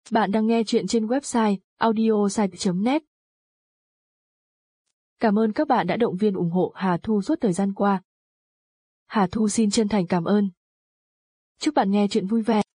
Bạn đang nghe chuyện trên website audiosite.net. Cảm ơn các bạn đã động viên ủng hộ Hà Thu suốt thời gian qua. Hà Thu xin chân thành cảm ơn. Chúc bạn nghe chuyện vui vẻ.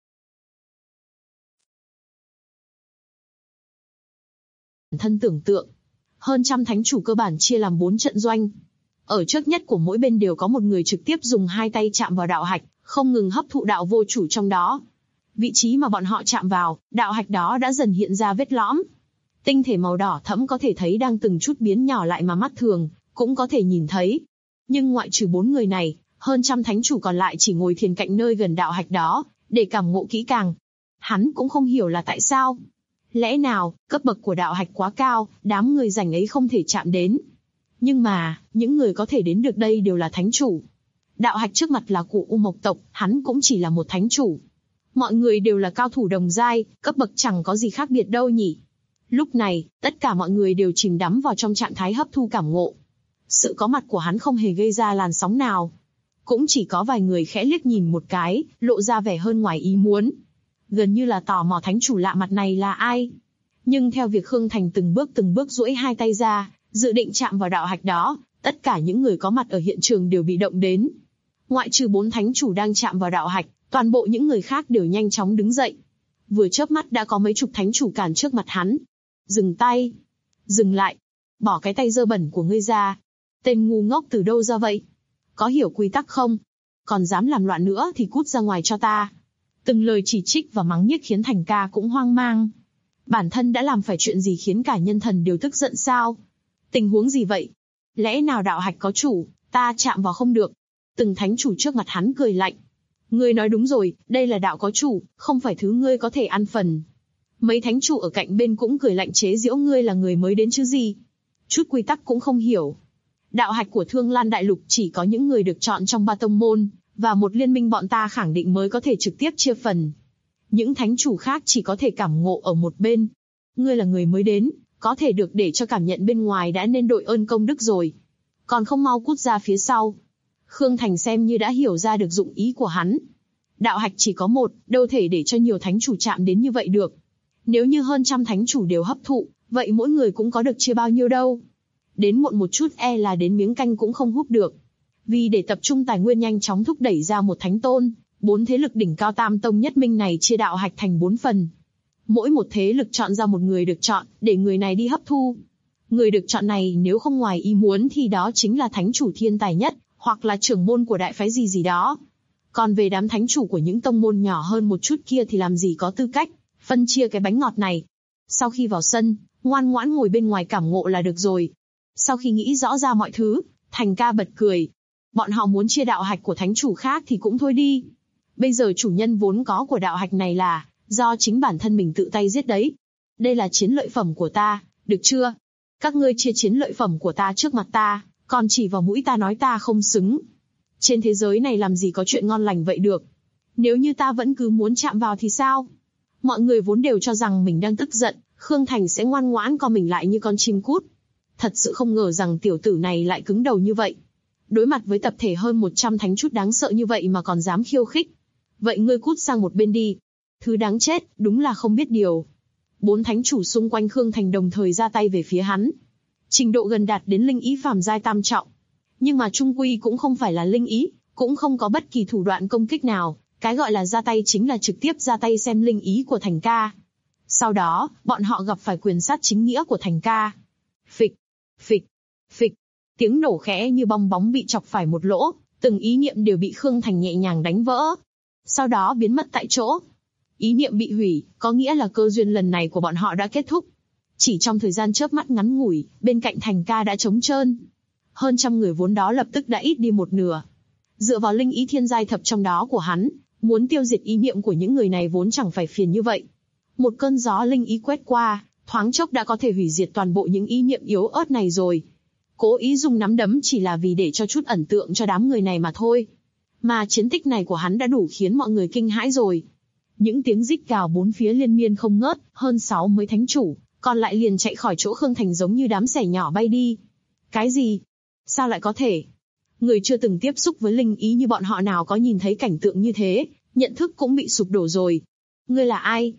Thân tưởng tượng, hơn trăm thánh chủ cơ bản chia làm 4 trận doanh. Ở trước nhất của mỗi bên đều có một người trực tiếp dùng hai tay chạm vào đạo hạch, không ngừng hấp thụ đạo vô chủ trong đó. Vị trí mà bọn họ chạm vào, đạo hạch đó đã dần hiện ra vết lõm. Tinh thể màu đỏ thẫm có thể thấy đang từng chút biến nhỏ lại mà mắt thường cũng có thể nhìn thấy. Nhưng ngoại trừ 4 người này, hơn trăm thánh chủ còn lại chỉ ngồi thiền cạnh nơi gần đạo hạch đó, để cảm ngộ kỹ càng. Hắn cũng không hiểu là tại sao. Lẽ nào, cấp bậc của đạo hạch quá cao, đám người rảnh ấy không thể chạm đến. Nhưng mà, những người có thể đến được đây đều là thánh chủ. Đạo hạch trước mặt là của U Mộc tộc, hắn cũng chỉ là một thánh chủ. Mọi người đều là cao thủ đồng giai, cấp bậc chẳng có gì khác biệt đâu nhỉ. Lúc này, tất cả mọi người đều chìm đắm vào trong trạng thái hấp thu cảm ngộ. Sự có mặt của hắn không hề gây ra làn sóng nào. Cũng chỉ có vài người khẽ liếc nhìn một cái, lộ ra vẻ hơn ngoài ý muốn. Gần như là tò mò thánh chủ lạ mặt này là ai. Nhưng theo việc Khương Thành từng bước duỗi hai tay ra, dự định chạm vào đạo hạch đó, tất cả những người có mặt ở hiện trường đều bị động đến. Ngoại trừ 4 thánh chủ đang chạm vào đạo hạch, toàn bộ những người khác đều nhanh chóng đứng dậy. Vừa chớp mắt đã có mấy chục thánh chủ cản trước mặt hắn. Dừng tay. Dừng lại. Bỏ cái tay dơ bẩn của ngươi ra. Tên ngu ngốc từ đâu ra vậy? Có hiểu quy tắc không? Còn dám làm loạn nữa thì cút ra ngoài cho ta. Từng lời chỉ trích và mắng nhiếc khiến Thành Ca cũng hoang mang. Bản thân đã làm phải chuyện gì khiến cả nhân thần đều tức giận sao? Tình huống gì vậy? Lẽ nào đạo hạch có chủ, ta chạm vào không được? Từng thánh chủ trước mặt hắn cười lạnh. Ngươi nói đúng rồi, đây là đạo có chủ, không phải thứ ngươi có thể ăn phần. Mấy thánh chủ ở cạnh bên cũng cười lạnh chế giễu ngươi là người mới đến chứ gì. Chút quy tắc cũng không hiểu. Đạo hạch của Thương Lan Đại Lục chỉ có những người được chọn trong 3 tông môn, và một liên minh bọn ta khẳng định mới có thể trực tiếp chia phần. Những thánh chủ khác chỉ có thể cảm ngộ ở một bên. Ngươi là người mới đến, có thể được để cho cảm nhận bên ngoài đã nên đội ơn công đức rồi. Còn không mau cút ra phía sau. Khương Thành xem như đã hiểu ra được dụng ý của hắn. Đạo hạch chỉ có một, đâu thể để cho nhiều thánh chủ chạm đến như vậy được. Nếu như hơn trăm thánh chủ đều hấp thụ, vậy mỗi người cũng có được chia bao nhiêu đâu. Đến muộn một chút e là đến miếng canh cũng không húp được. Vì để tập trung tài nguyên nhanh chóng thúc đẩy ra một thánh tôn, 4 thế lực đỉnh cao tam tông nhất minh này chia đạo hạch thành 4 phần. Mỗi một thế lực chọn ra một người được chọn, để người này đi hấp thu. Người được chọn này nếu không ngoài ý muốn thì đó chính là thánh chủ thiên tài nhất, hoặc là trưởng môn của đại phái gì đó. Còn về đám thánh chủ của những tông môn nhỏ hơn một chút kia thì làm gì có tư cách phân chia cái bánh ngọt này. Sau khi vào sân, ngoan ngoãn ngồi bên ngoài cảm ngộ là được rồi. Sau khi nghĩ rõ ra mọi thứ, Thành Ca bật cười. Bọn họ muốn chia đạo hạch của thánh chủ khác thì cũng thôi đi. Bây giờ chủ nhân vốn có của đạo hạch này là do chính bản thân mình tự tay giết đấy. Đây là chiến lợi phẩm của ta, được chưa? Các ngươi chia chiến lợi phẩm của ta trước mặt ta, còn chỉ vào mũi ta nói ta không xứng. Trên thế giới này làm gì có chuyện ngon lành vậy được? Nếu như ta vẫn cứ muốn chạm vào thì sao? Mọi người vốn đều cho rằng mình đang tức giận, Khương Thành sẽ ngoan ngoãn co mình lại như con chim cút. Thật sự không ngờ rằng tiểu tử này lại cứng đầu như vậy. Đối mặt với tập thể hơn 100 thánh chút đáng sợ như vậy mà còn dám khiêu khích. Vậy ngươi cút sang một bên đi. Thứ đáng chết, đúng là không biết điều. 4 thánh chủ xung quanh Khương Thành đồng thời ra tay về phía hắn. Trình độ gần đạt đến linh ý phàm giai tam trọng. Nhưng mà chung quy cũng không phải là linh ý, cũng không có bất kỳ thủ đoạn công kích nào. Cái gọi là ra tay chính là trực tiếp ra tay xem linh ý của Thành Ca. Sau đó, bọn họ gặp phải quyền sát chính nghĩa của Thành Ca. Phịch, phịch, phịch. Tiếng nổ khẽ như bong bóng bị chọc phải một lỗ, từng ý niệm đều bị Khương Thành nhẹ nhàng đánh vỡ. Sau đó biến mất tại chỗ. Ý niệm bị hủy, có nghĩa là cơ duyên lần này của bọn họ đã kết thúc. Chỉ trong thời gian chớp mắt ngắn ngủi, bên cạnh Thành Ca đã trống trơn. Hơn trăm người vốn đó lập tức đã ít đi một nửa. Dựa vào linh ý thiên giai thập trong đó của hắn, muốn tiêu diệt ý niệm của những người này vốn chẳng phải phiền như vậy. Một cơn gió linh ý quét qua, thoáng chốc đã có thể hủy diệt toàn bộ những ý niệm yếu ớt này rồi. Cố ý dùng nắm đấm chỉ là vì để cho chút ẩn tượng cho đám người này mà thôi. Mà chiến tích này của hắn đã đủ khiến mọi người kinh hãi rồi. Những tiếng rít gào bốn phía liên miên không ngớt, hơn 60 thánh chủ, còn lại liền chạy khỏi chỗ Khương Thành giống như đám sẻ nhỏ bay đi. Cái gì? Sao lại có thể? Người chưa từng tiếp xúc với linh ý như bọn họ nào có nhìn thấy cảnh tượng như thế, nhận thức cũng bị sụp đổ rồi. Ngươi là ai?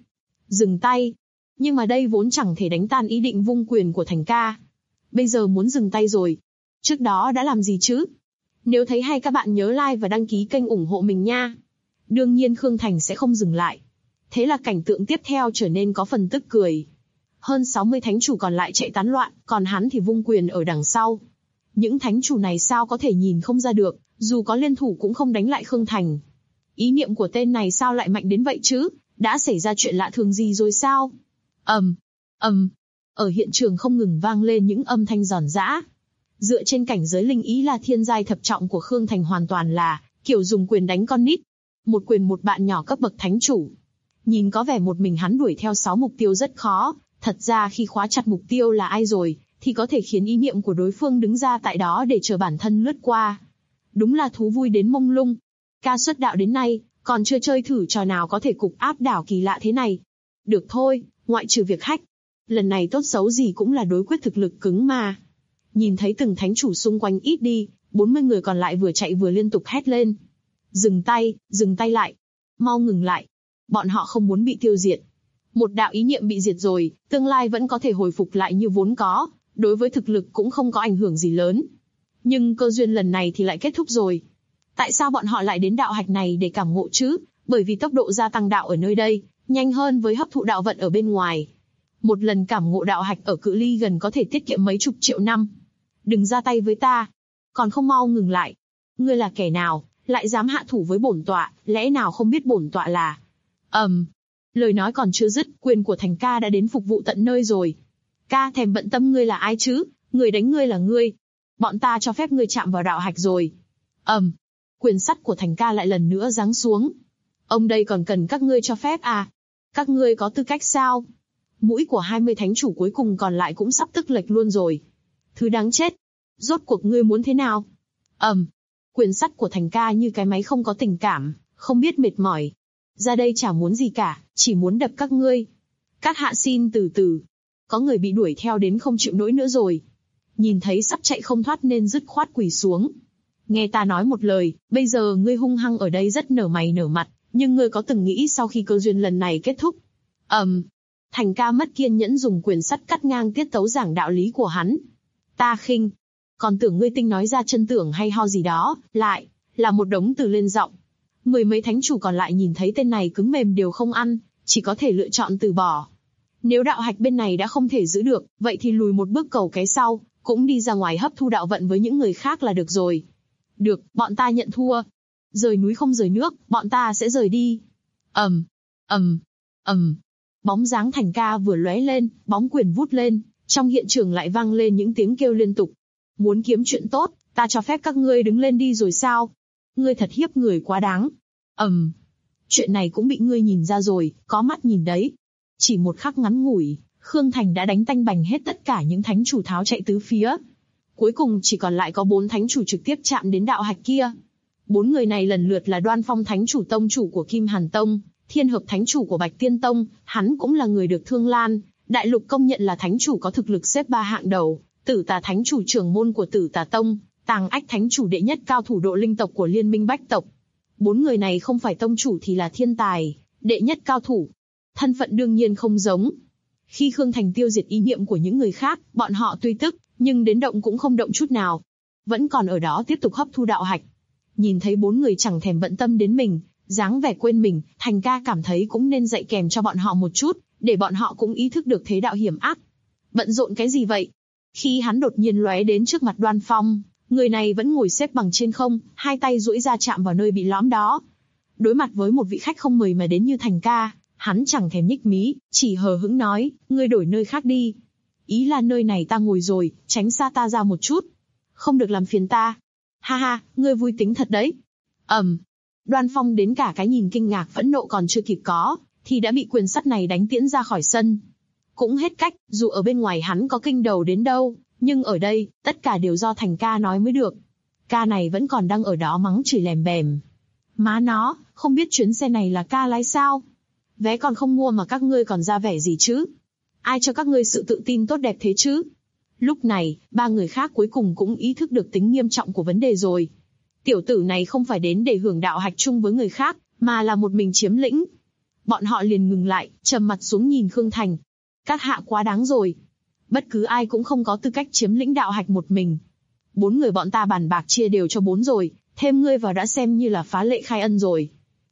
Dừng tay. Nhưng mà đây vốn chẳng thể đánh tan ý định vung quyền của Thành ca. Bây giờ muốn dừng tay rồi. Trước đó đã làm gì chứ? Nếu thấy hay các bạn nhớ like và đăng ký kênh ủng hộ mình nha. Đương nhiên Khương Thành sẽ không dừng lại. Thế là cảnh tượng tiếp theo trở nên có phần tức cười. Hơn 60 thánh chủ còn lại chạy tán loạn, còn hắn thì vung quyền ở đằng sau. Những thánh chủ này sao có thể nhìn không ra được, dù có liên thủ cũng không đánh lại Khương Thành. Ý niệm của tên này sao lại mạnh đến vậy chứ? Đã xảy ra chuyện lạ thường gì rồi sao? Ở hiện trường không ngừng vang lên những âm thanh giòn giã. Dựa trên cảnh giới linh ý là thiên giai thập trọng của Khương Thành hoàn toàn là kiểu dùng quyền đánh con nít. Một quyền một bạn nhỏ cấp bậc thánh chủ. Nhìn có vẻ một mình hắn đuổi theo 6 mục tiêu rất khó, thật ra khi khóa chặt mục tiêu là ai rồi, thì có thể khiến ý niệm của đối phương đứng ra tại đó để chờ bản thân lướt qua. Đúng là thú vui đến mông lung. Ca xuất đạo đến nay, còn chưa chơi thử trò nào có thể cục áp đảo kỳ lạ thế này. Được thôi, ngoại trừ việc hack. Lần này tốt xấu gì cũng là đối quyết thực lực cứng mà. Nhìn thấy từng thánh chủ xung quanh ít đi, 40 người còn lại vừa chạy vừa liên tục hét lên. Dừng tay lại. Mau ngừng lại. Bọn họ không muốn bị tiêu diệt. Một đạo ý niệm bị diệt rồi, tương lai vẫn có thể hồi phục lại như vốn có, đối với thực lực cũng không có ảnh hưởng gì lớn. Nhưng cơ duyên lần này thì lại kết thúc rồi. Tại sao bọn họ lại đến đạo hạch này để cảm ngộ chứ? Bởi vì tốc độ gia tăng đạo ở nơi đây, nhanh hơn với hấp thụ đạo vận ở bên ngoài. Một lần cảm ngộ đạo hạch ở cự ly gần có thể tiết kiệm mấy chục triệu năm. Đừng ra tay với ta. Còn không mau ngừng lại. Ngươi là kẻ nào, lại dám hạ thủ với bổn tọa, lẽ nào không biết bổn tọa là... Lời nói còn chưa dứt, quyền của Thành ca đã đến phục vụ tận nơi rồi. Ca thèm bận tâm ngươi là ai chứ? Người đánh ngươi là ngươi. Bọn ta cho phép ngươi chạm vào đạo hạch rồi. Quyền sắt của Thành ca lại lần nữa giáng xuống. Ông đây còn cần các ngươi cho phép à? Các ngươi có tư cách sao? Mũi của 20 thánh chủ cuối cùng còn lại cũng sắp tức lệch luôn rồi. Thứ đáng chết. Rốt cuộc ngươi muốn thế nào? Quyền sắt của Thành ca như cái máy không có tình cảm, không biết mệt mỏi. Ra đây chả muốn gì cả, chỉ muốn đập các ngươi. Các hạ xin từ từ. Có người bị đuổi theo đến không chịu nổi nữa rồi. Nhìn thấy sắp chạy không thoát nên dứt khoát quỳ xuống. Nghe ta nói một lời, bây giờ ngươi hung hăng ở đây rất nở mày nở mặt, nhưng ngươi có từng nghĩ sau khi cơ duyên lần này kết thúc? Thành ca mất kiên nhẫn dùng quyền sắt cắt ngang tiết tấu giảng đạo lý của hắn. Ta khinh. Còn tưởng ngươi tinh nói ra chân tưởng hay ho gì đó, lại là một đống từ lên giọng. Mười mấy thánh chủ còn lại nhìn thấy tên này cứng mềm đều không ăn, chỉ có thể lựa chọn từ bỏ. Nếu đạo hạch bên này đã không thể giữ được, vậy thì lùi một bước cầu cái sau, cũng đi ra ngoài hấp thu đạo vận với những người khác là được rồi. Được, bọn ta nhận thua. Rời núi không rời nước, bọn ta sẽ rời đi. Bóng dáng Thành ca vừa lóe lên, bóng quyền vút lên, trong hiện trường lại vang lên những tiếng kêu liên tục. Muốn kiếm chuyện tốt, ta cho phép các ngươi đứng lên đi rồi sao? Ngươi thật hiếp người quá đáng. Chuyện này cũng bị ngươi nhìn ra rồi, có mắt nhìn đấy. Chỉ một khắc ngắn ngủi, Khương Thành đã đánh tanh bành hết tất cả những thánh chủ tháo chạy tứ phía. Cuối cùng chỉ còn lại có 4 thánh chủ trực tiếp chạm đến đạo hạch kia. 4 người này lần lượt là Đoan Phong thánh chủ tông chủ của Kim Hàn Tông, Thiên Hợp thánh chủ của Bạch Tiên Tông, hắn cũng là người được Thương Lan đại lục công nhận là thánh chủ có thực lực xếp 3 hạng đầu, Tử Tà thánh chủ trưởng môn của Tử Tà Tông, Tàng Ách thánh chủ đệ nhất cao thủ độ linh tộc của Liên minh Bách tộc. 4 người này không phải tông chủ thì là thiên tài, đệ nhất cao thủ. Thân phận đương nhiên không giống. Khi Khương Thành tiêu diệt ý niệm của những người khác, bọn họ tuy tức, nhưng đến động cũng không động chút nào. Vẫn còn ở đó tiếp tục hấp thu đạo hạch. Nhìn thấy 4 người chẳng thèm bận tâm đến mình, dáng vẻ quên mình, Thành ca cảm thấy cũng nên dạy kèm cho bọn họ một chút, để bọn họ cũng ý thức được thế đạo hiểm ác. Bận rộn cái gì vậy? Khi hắn đột nhiên lóe đến trước mặt Đoan Phong, người này vẫn ngồi xếp bằng trên không, hai tay duỗi ra chạm vào nơi bị lõm đó. Đối mặt với một vị khách không mời mà đến như Thành ca, hắn chẳng thèm nhích mí, chỉ hờ hững nói, ngươi đổi nơi khác đi. Ý là nơi này ta ngồi rồi, tránh xa ta ra một chút. Không được làm phiền ta. Ha ha, ngươi vui tính thật đấy. Đoan Phong đến cả cái nhìn kinh ngạc phẫn nộ còn chưa kịp có, thì đã bị quyền sắt này đánh tiễn ra khỏi sân. Cũng hết cách, dù ở bên ngoài hắn có kinh đầu đến đâu, nhưng ở đây, tất cả đều do Thành ca nói mới được. Ca này vẫn còn đang ở đó mắng chửi lèm bèm. Má nó, không biết chuyến xe này là ca lái sao? Vé còn không mua mà các ngươi còn ra vẻ gì chứ? Ai cho các ngươi sự tự tin tốt đẹp thế chứ? Lúc này, 3 người khác cuối cùng cũng ý thức được tính nghiêm trọng của vấn đề rồi. Tiểu tử này không phải đến để hưởng đạo hạch chung với người khác, mà là một mình chiếm lĩnh. Bọn họ liền ngừng lại, trầm mặt xuống nhìn Khương Thành. Các hạ quá đáng rồi. Bất cứ ai cũng không có tư cách chiếm lĩnh đạo hạch một mình. 4 người bọn ta bàn bạc chia đều cho 4 rồi, thêm ngươi vào đã xem như là phá lệ khai ân rồi.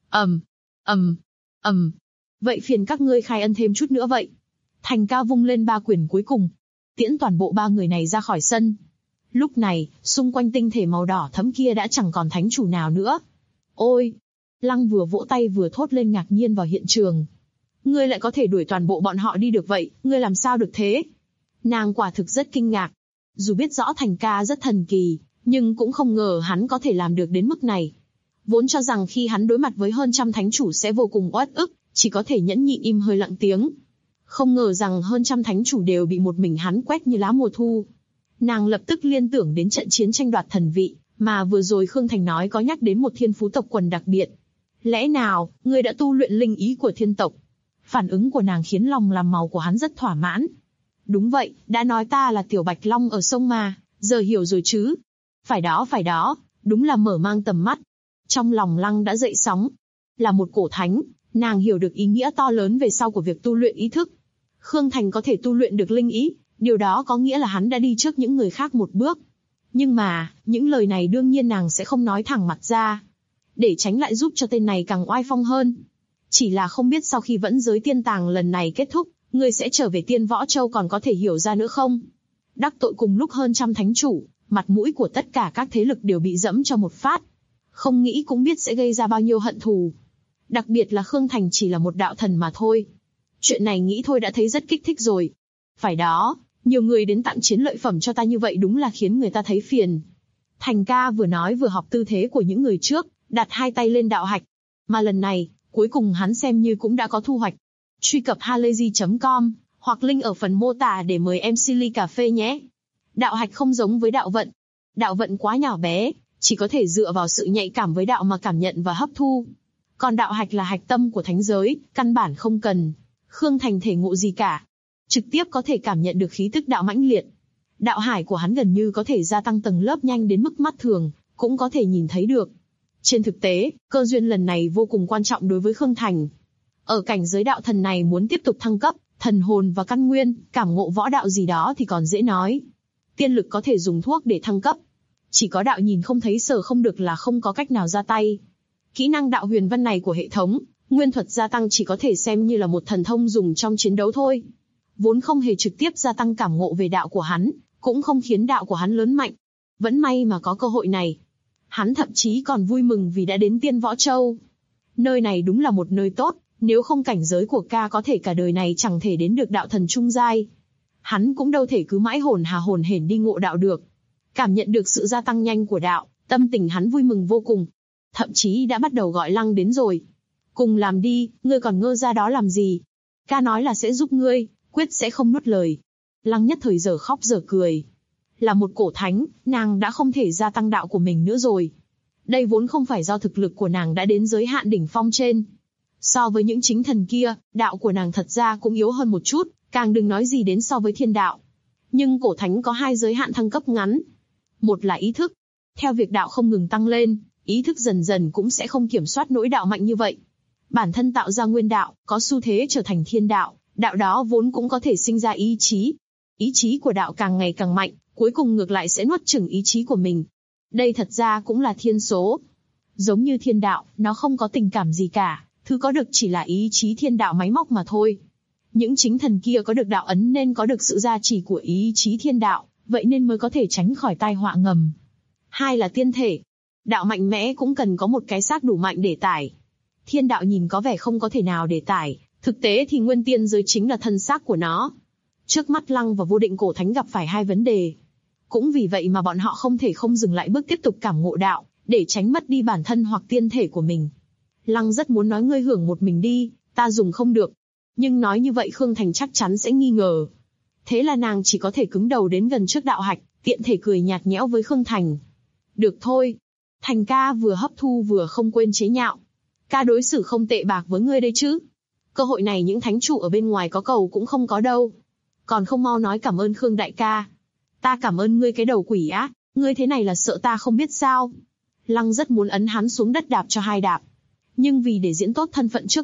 Vậy phiền các ngươi khai ân thêm chút nữa vậy. Thành Ca vung lên 3 quyền cuối cùng, tiễn toàn bộ 3 người này ra khỏi sân. Lúc này, xung quanh tinh thể màu đỏ thẫm kia đã chẳng còn thánh chủ nào nữa. Ôi! Lăng vừa vỗ tay vừa thốt lên ngạc nhiên vào hiện trường. Ngươi lại có thể đuổi toàn bộ bọn họ đi được vậy, ngươi làm sao được thế? Nàng quả thực rất kinh ngạc. Dù biết rõ Thành Ca rất thần kỳ, nhưng cũng không ngờ hắn có thể làm được đến mức này. Vốn cho rằng khi hắn đối mặt với hơn trăm thánh chủ sẽ vô cùng uất ức, chỉ có thể nhẫn nhịn im hơi lặng tiếng. Không ngờ rằng hơn trăm thánh chủ đều bị một mình hắn quét như lá mùa thu. Nàng lập tức liên tưởng đến trận chiến tranh đoạt thần vị, mà vừa rồi Khương Thành nói có nhắc đến một thiên phú tộc quần đặc biệt. Lẽ nào, ngươi đã tu luyện linh ý của thiên tộc? Phản ứng của nàng khiến lòng làm màu của hắn rất thỏa mãn. Đúng vậy, đã nói ta là tiểu bạch long ở sông mà, giờ hiểu rồi chứ? Phải đó, đúng là mở mang tầm mắt. Trong lòng Lăng đã dậy sóng. Là một cổ thánh, nàng hiểu được ý nghĩa to lớn về sau của việc tu luyện ý thức. Khương Thành có thể tu luyện được linh ý, điều đó có nghĩa là hắn đã đi trước những người khác một bước. Nhưng mà, những lời này đương nhiên nàng sẽ không nói thẳng mặt ra. Để tránh lại giúp cho tên này càng oai phong hơn. Chỉ là không biết sau khi vẫn giới tiên tàng lần này kết thúc, ngươi sẽ trở về Tiên Võ Châu còn có thể hiểu ra nữa không? Đắc tội cùng lúc hơn trăm thánh chủ, mặt mũi của tất cả các thế lực đều bị dẫm cho một phát. Không nghĩ cũng biết sẽ gây ra bao nhiêu hận thù. Đặc biệt là Khương Thành chỉ là một đạo thần mà thôi. Chuyện này nghĩ thôi đã thấy rất kích thích rồi. Phải đó, nhiều người đến tặng chiến lợi phẩm cho ta như vậy đúng là khiến người ta thấy phiền. Thành Ca vừa nói vừa học tư thế của những người trước, đặt 2 tay lên đạo hạch. Mà lần này, cuối cùng hắn xem như cũng đã có thu hoạch. Truy cập halayzi.com, hoặc link ở phần mô tả để mời MC ly cà phê nhé. Đạo hạch không giống với đạo vận. Đạo vận quá nhỏ bé, chỉ có thể dựa vào sự nhạy cảm với đạo mà cảm nhận và hấp thu. Còn đạo hạch là hạch tâm của thánh giới, căn bản không cần Khương Thành thể ngộ gì cả. Trực tiếp có thể cảm nhận được khí tức đạo mãnh liệt. Đạo hải của hắn gần như có thể gia tăng tầng lớp nhanh đến mức mắt thường cũng có thể nhìn thấy được. Trên thực tế, cơ duyên lần này vô cùng quan trọng đối với Khương Thành. Ở cảnh giới đạo thần này muốn tiếp tục thăng cấp, thần hồn và căn nguyên, cảm ngộ võ đạo gì đó thì còn dễ nói. Tiên lực có thể dùng thuốc để thăng cấp. Chỉ có đạo nhìn không thấy sờ không được là không có cách nào ra tay. Kỹ năng đạo huyền văn này của hệ thống, nguyên thuật gia tăng chỉ có thể xem như là một thần thông dùng trong chiến đấu thôi. Vốn không hề trực tiếp gia tăng cảm ngộ về đạo của hắn, cũng không khiến đạo của hắn lớn mạnh. Vẫn may mà có cơ hội này. Hắn thậm chí còn vui mừng vì đã đến Tiên Võ Châu. Nơi này đúng là một nơi tốt, nếu không cảnh giới của ca có thể cả đời này chẳng thể đến được đạo thần trung giai. Hắn cũng đâu thể cứ mãi hồn hển đi ngộ đạo được. Cảm nhận được sự gia tăng nhanh của đạo, tâm tình hắn vui mừng vô cùng. Thậm chí đã bắt đầu gọi Lăng đến rồi. Cùng làm đi, ngươi còn ngơ ra đó làm gì? Ca nói là sẽ giúp ngươi, quyết sẽ không nuốt lời. Lăng nhất thời giờ khóc giờ cười. Là một cổ thánh, nàng đã không thể gia tăng đạo của mình nữa rồi. Đây vốn không phải do thực lực của nàng đã đến giới hạn đỉnh phong trên. So với những chính thần kia, đạo của nàng thật ra cũng yếu hơn một chút, càng đừng nói gì đến so với thiên đạo. Nhưng cổ thánh có 2 giới hạn thăng cấp ngắn. Một là ý thức. Theo việc đạo không ngừng tăng lên, ý thức dần dần cũng sẽ không kiểm soát nỗi đạo mạnh như vậy. Bản thân tạo ra nguyên đạo, có xu thế trở thành thiên đạo, đạo đó vốn cũng có thể sinh ra ý chí. Ý chí của đạo càng ngày càng mạnh, cuối cùng ngược lại sẽ nuốt chửng ý chí của mình. Đây thật ra cũng là thiên số. Giống như thiên đạo, nó không có tình cảm gì cả, thứ có được chỉ là ý chí thiên đạo máy móc mà thôi. Những chính thần kia có được đạo ấn nên có được sự gia trì của ý chí thiên đạo, vậy nên mới có thể tránh khỏi tai họa ngầm. 2 là tiên thể. Đạo mạnh mẽ cũng cần có một cái xác đủ mạnh để tải. Thiên đạo nhìn có vẻ không có thể nào để tải, thực tế thì nguyên tiên giới chính là thân xác của nó. Trước mắt Lăng và Vô Định Cổ Thánh gặp phải 2 vấn đề. Cũng vì vậy mà bọn họ không thể không dừng lại bước tiếp tục cảm ngộ đạo, để tránh mất đi bản thân hoặc tiên thể của mình. Lăng rất muốn nói ngươi hưởng một mình đi, ta dùng không được. Nhưng nói như vậy Khương Thành chắc chắn sẽ nghi ngờ. Thế là nàng chỉ có thể cứng đầu đến gần trước đạo hạch, tiện thể cười nhạt nhẽo với Khương Thành. Được thôi. Thành Ca vừa hấp thu vừa không quên chế nhạo. Ca đối xử không tệ bạc với ngươi đây chứ. Cơ hội này những thánh chủ ở bên ngoài có cầu cũng không có đâu. Còn không mau nói cảm ơn Khương đại ca. Ta cảm ơn ngươi cái đầu quỷ á, ngươi thế này là sợ ta không biết sao. Lăng rất muốn ấn hắn xuống đất đạp cho 2 đạp. Nhưng vì để diễn tốt thân phận trước mắt,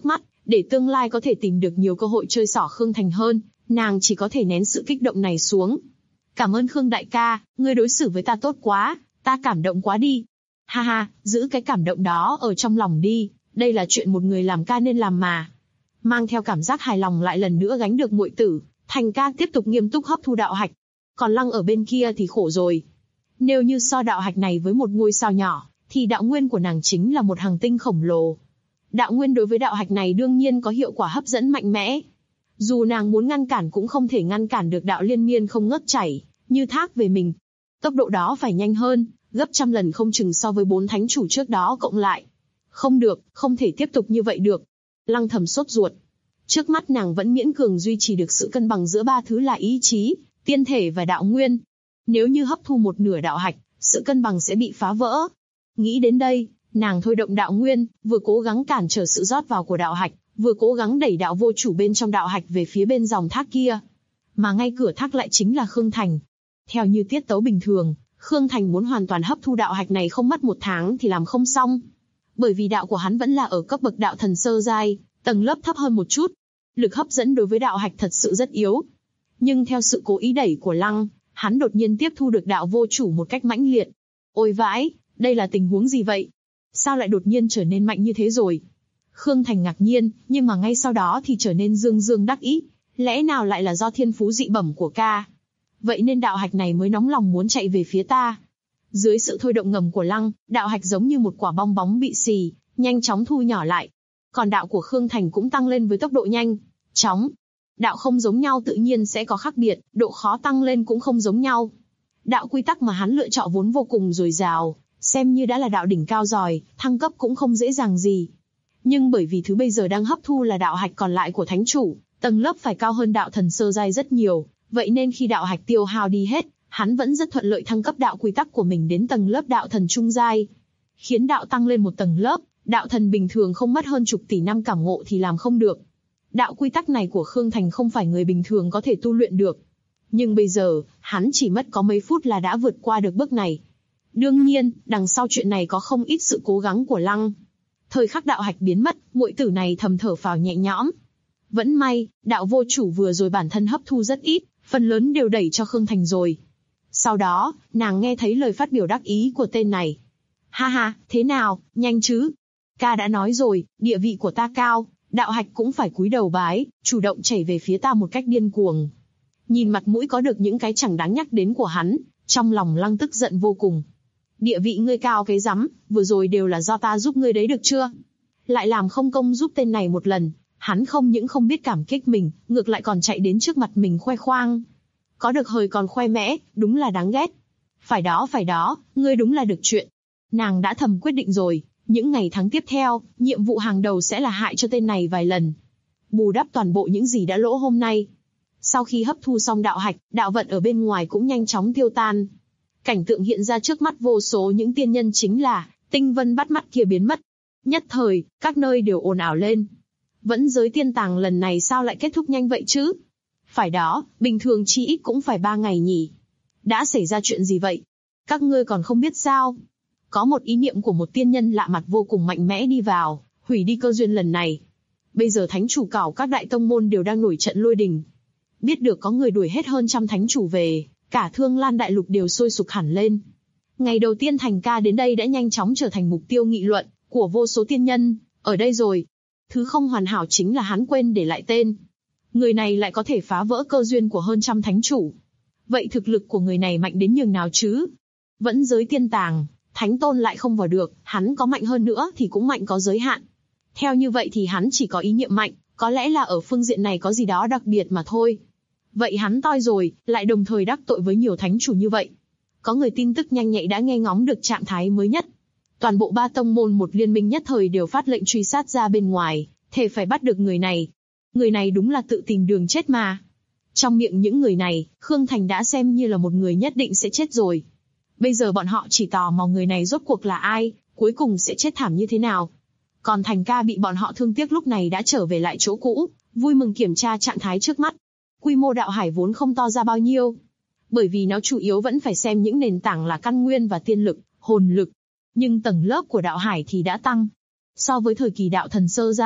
Để tương lai có thể tìm được nhiều cơ hội chơi xỏ Khương Thành hơn, nàng chỉ có thể nén sự kích động này xuống. Cảm ơn Khương đại ca, ngươi đối xử với ta tốt quá, ta cảm động quá đi. Ha ha, giữ cái cảm động đó ở trong lòng đi, đây là chuyện một người làm ca nên làm mà. Mang theo cảm giác hài lòng lại lần nữa gánh được muội tử, Thành ca tiếp tục nghiêm túc hấp thu đạo hạch. Còn Lăng ở bên kia thì khổ rồi. Nếu như so đạo hạch này với một ngôi sao nhỏ, thì đạo nguyên của nàng chính là một hành tinh khổng lồ. Đạo nguyên đối với đạo hạch này đương nhiên có hiệu quả hấp dẫn mạnh mẽ. Dù nàng muốn ngăn cản cũng không thể ngăn cản được đạo liên miên không ngớt chảy, như thác về mình. Tốc độ đó phải nhanh hơn, gấp trăm lần không chừng so với 4 thánh chủ trước đó cộng lại. Không được, không thể tiếp tục như vậy được. Lăng thầm sốt ruột. Trước mắt nàng vẫn miễn cường duy trì được sự cân bằng giữa ba thứ là ý chí, tiên thể và đạo nguyên. Nếu như hấp thu một nửa đạo hạch, sự cân bằng sẽ bị phá vỡ. Nghĩ đến đây, nàng thôi động đạo nguyên, vừa cố gắng cản trở sự rót vào của đạo hạch, vừa cố gắng đẩy đạo vô chủ bên trong đạo hạch về phía bên dòng thác kia. Mà ngay cửa thác lại chính là Khương Thành. Theo như tiết tấu bình thường, Khương Thành muốn hoàn toàn hấp thu đạo hạch này không mất 1 tháng thì làm không xong. Bởi vì đạo của hắn vẫn là ở cấp bậc đạo thần sơ giai, tầng lớp thấp hơn một chút. Lực hấp dẫn đối với đạo hạch thật sự rất yếu. Nhưng theo sự cố ý đẩy của Lăng, hắn đột nhiên tiếp thu được đạo vô chủ một cách mãnh liệt. Ôi vãi, đây là tình huống gì vậy? Sao lại đột nhiên trở nên mạnh như thế rồi? Khương Thành ngạc nhiên, nhưng mà ngay sau đó thì trở nên dương dương đắc ý. Lẽ nào lại là do thiên phú dị bẩm của ca? Vậy nên đạo hạch này mới nóng lòng muốn chạy về phía ta. Dưới sự thôi động ngầm của Lăng, đạo hạch giống như một quả bong bóng bị xì, nhanh chóng thu nhỏ lại. Còn đạo của Khương Thành cũng tăng lên với tốc độ nhanh, chóng. Đạo không giống nhau tự nhiên sẽ có khác biệt, độ khó tăng lên cũng không giống nhau. Đạo quy tắc mà hắn lựa chọn vốn vô cùng dồi dào, xem như đã là đạo đỉnh cao rồi, thăng cấp cũng không dễ dàng gì. Nhưng bởi vì thứ bây giờ đang hấp thu là đạo hạch còn lại của thánh chủ, tầng lớp phải cao hơn đạo thần sơ giai rất nhiều, vậy nên khi đạo hạch tiêu hao đi hết, hắn vẫn rất thuận lợi thăng cấp đạo quy tắc của mình đến tầng lớp đạo thần trung giai. Khiến đạo tăng lên một tầng lớp, đạo thần bình thường không mất hơn chục tỷ năm cảm ngộ thì làm không được. Đạo quy tắc này của Khương Thành không phải người bình thường có thể tu luyện được. Nhưng bây giờ, hắn chỉ mất có mấy phút là đã vượt qua được bước này. Đương nhiên, đằng sau chuyện này có không ít sự cố gắng của Lăng. Thời khắc đạo hạch biến mất, muội tử này thầm thở phào nhẹ nhõm. Vẫn may, đạo vô chủ vừa rồi bản thân hấp thu rất ít, phần lớn đều đẩy cho Khương Thành rồi. Sau đó, nàng nghe thấy lời phát biểu đắc ý của tên này. Ha ha, thế nào, nhanh chứ? Ca đã nói rồi, địa vị của ta cao, đạo hạch cũng phải cúi đầu bái, chủ động chảy về phía ta một cách điên cuồng. Nhìn mặt mũi có được những cái chẳng đáng nhắc đến của hắn, trong lòng Lăng tức giận vô cùng. Địa vị ngươi cao cái rắm, vừa rồi đều là do ta giúp ngươi đấy được chưa? Lại làm không công giúp tên này một lần, hắn không những không biết cảm kích mình, ngược lại còn chạy đến trước mặt mình khoe khoang. Có được hời còn khoe mẽ, đúng là đáng ghét. Phải đó, ngươi đúng là được chuyện. Nàng đã thầm quyết định rồi, những ngày tháng tiếp theo, nhiệm vụ hàng đầu sẽ là hại cho tên này vài lần. Bù đắp toàn bộ những gì đã lỗ hôm nay. Sau khi hấp thu xong đạo hạch, đạo vận ở bên ngoài cũng nhanh chóng tiêu tan. Cảnh tượng hiện ra trước mắt vô số những tiên nhân chính là, tinh vân bắt mắt kia biến mất. Nhất thời, các nơi đều ồn ào lên. Vẫn giới tiên tàng lần này sao lại kết thúc nhanh vậy chứ? Phải đó, bình thường chỉ ít cũng phải 3 ngày nhỉ. Đã xảy ra chuyện gì vậy? Các ngươi còn không biết sao? Có một ý niệm của một tiên nhân lạ mặt vô cùng mạnh mẽ đi vào, hủy đi cơ duyên lần này. Bây giờ thánh chủ cảo các đại tông môn đều đang nổi trận lôi đình. Biết được có người đuổi hết hơn 100 thánh chủ về, cả Thương Lan đại lục đều sôi sục hẳn lên. Ngày đầu tiên Thành ca đến đây đã nhanh chóng trở thành mục tiêu nghị luận của vô số tiên nhân. Ở đây rồi, thứ không hoàn hảo chính là hắn quên để lại tên. Người này lại có thể phá vỡ cơ duyên của hơn 100 thánh chủ. Vậy thực lực của người này mạnh đến nhường nào chứ? Vẫn giới tiên tàng, thánh tôn lại không vào được, hắn có mạnh hơn nữa thì cũng mạnh có giới hạn. Theo như vậy thì hắn chỉ có ý niệm mạnh, có lẽ là ở phương diện này có gì đó đặc biệt mà thôi. Vậy hắn toi rồi, lại đồng thời đắc tội với nhiều thánh chủ như vậy. Có người tin tức nhanh nhạy đã nghe ngóng được trạng thái mới nhất. Toàn bộ 3 tông môn một liên minh nhất thời đều phát lệnh truy sát ra bên ngoài, thề phải bắt được người này. Người này đúng là tự tìm đường chết mà. Trong miệng những người này, Khương Thành đã xem như là một người nhất định sẽ chết rồi. Bây giờ bọn họ chỉ tò mò người này rốt cuộc là ai, cuối cùng sẽ chết thảm như thế nào. Còn Thành ca bị bọn họ thương tiếc lúc này đã trở về lại chỗ cũ, vui mừng kiểm tra trạng thái trước mắt. Quy mô đạo hải vốn không to ra bao nhiêu, bởi vì nó chủ yếu vẫn phải xem những nền tảng là căn nguyên và tiên lực, hồn lực. Nhưng tầng lớp của đạo hải thì đã tăng. So với thời kỳ đạo thần sơ giai,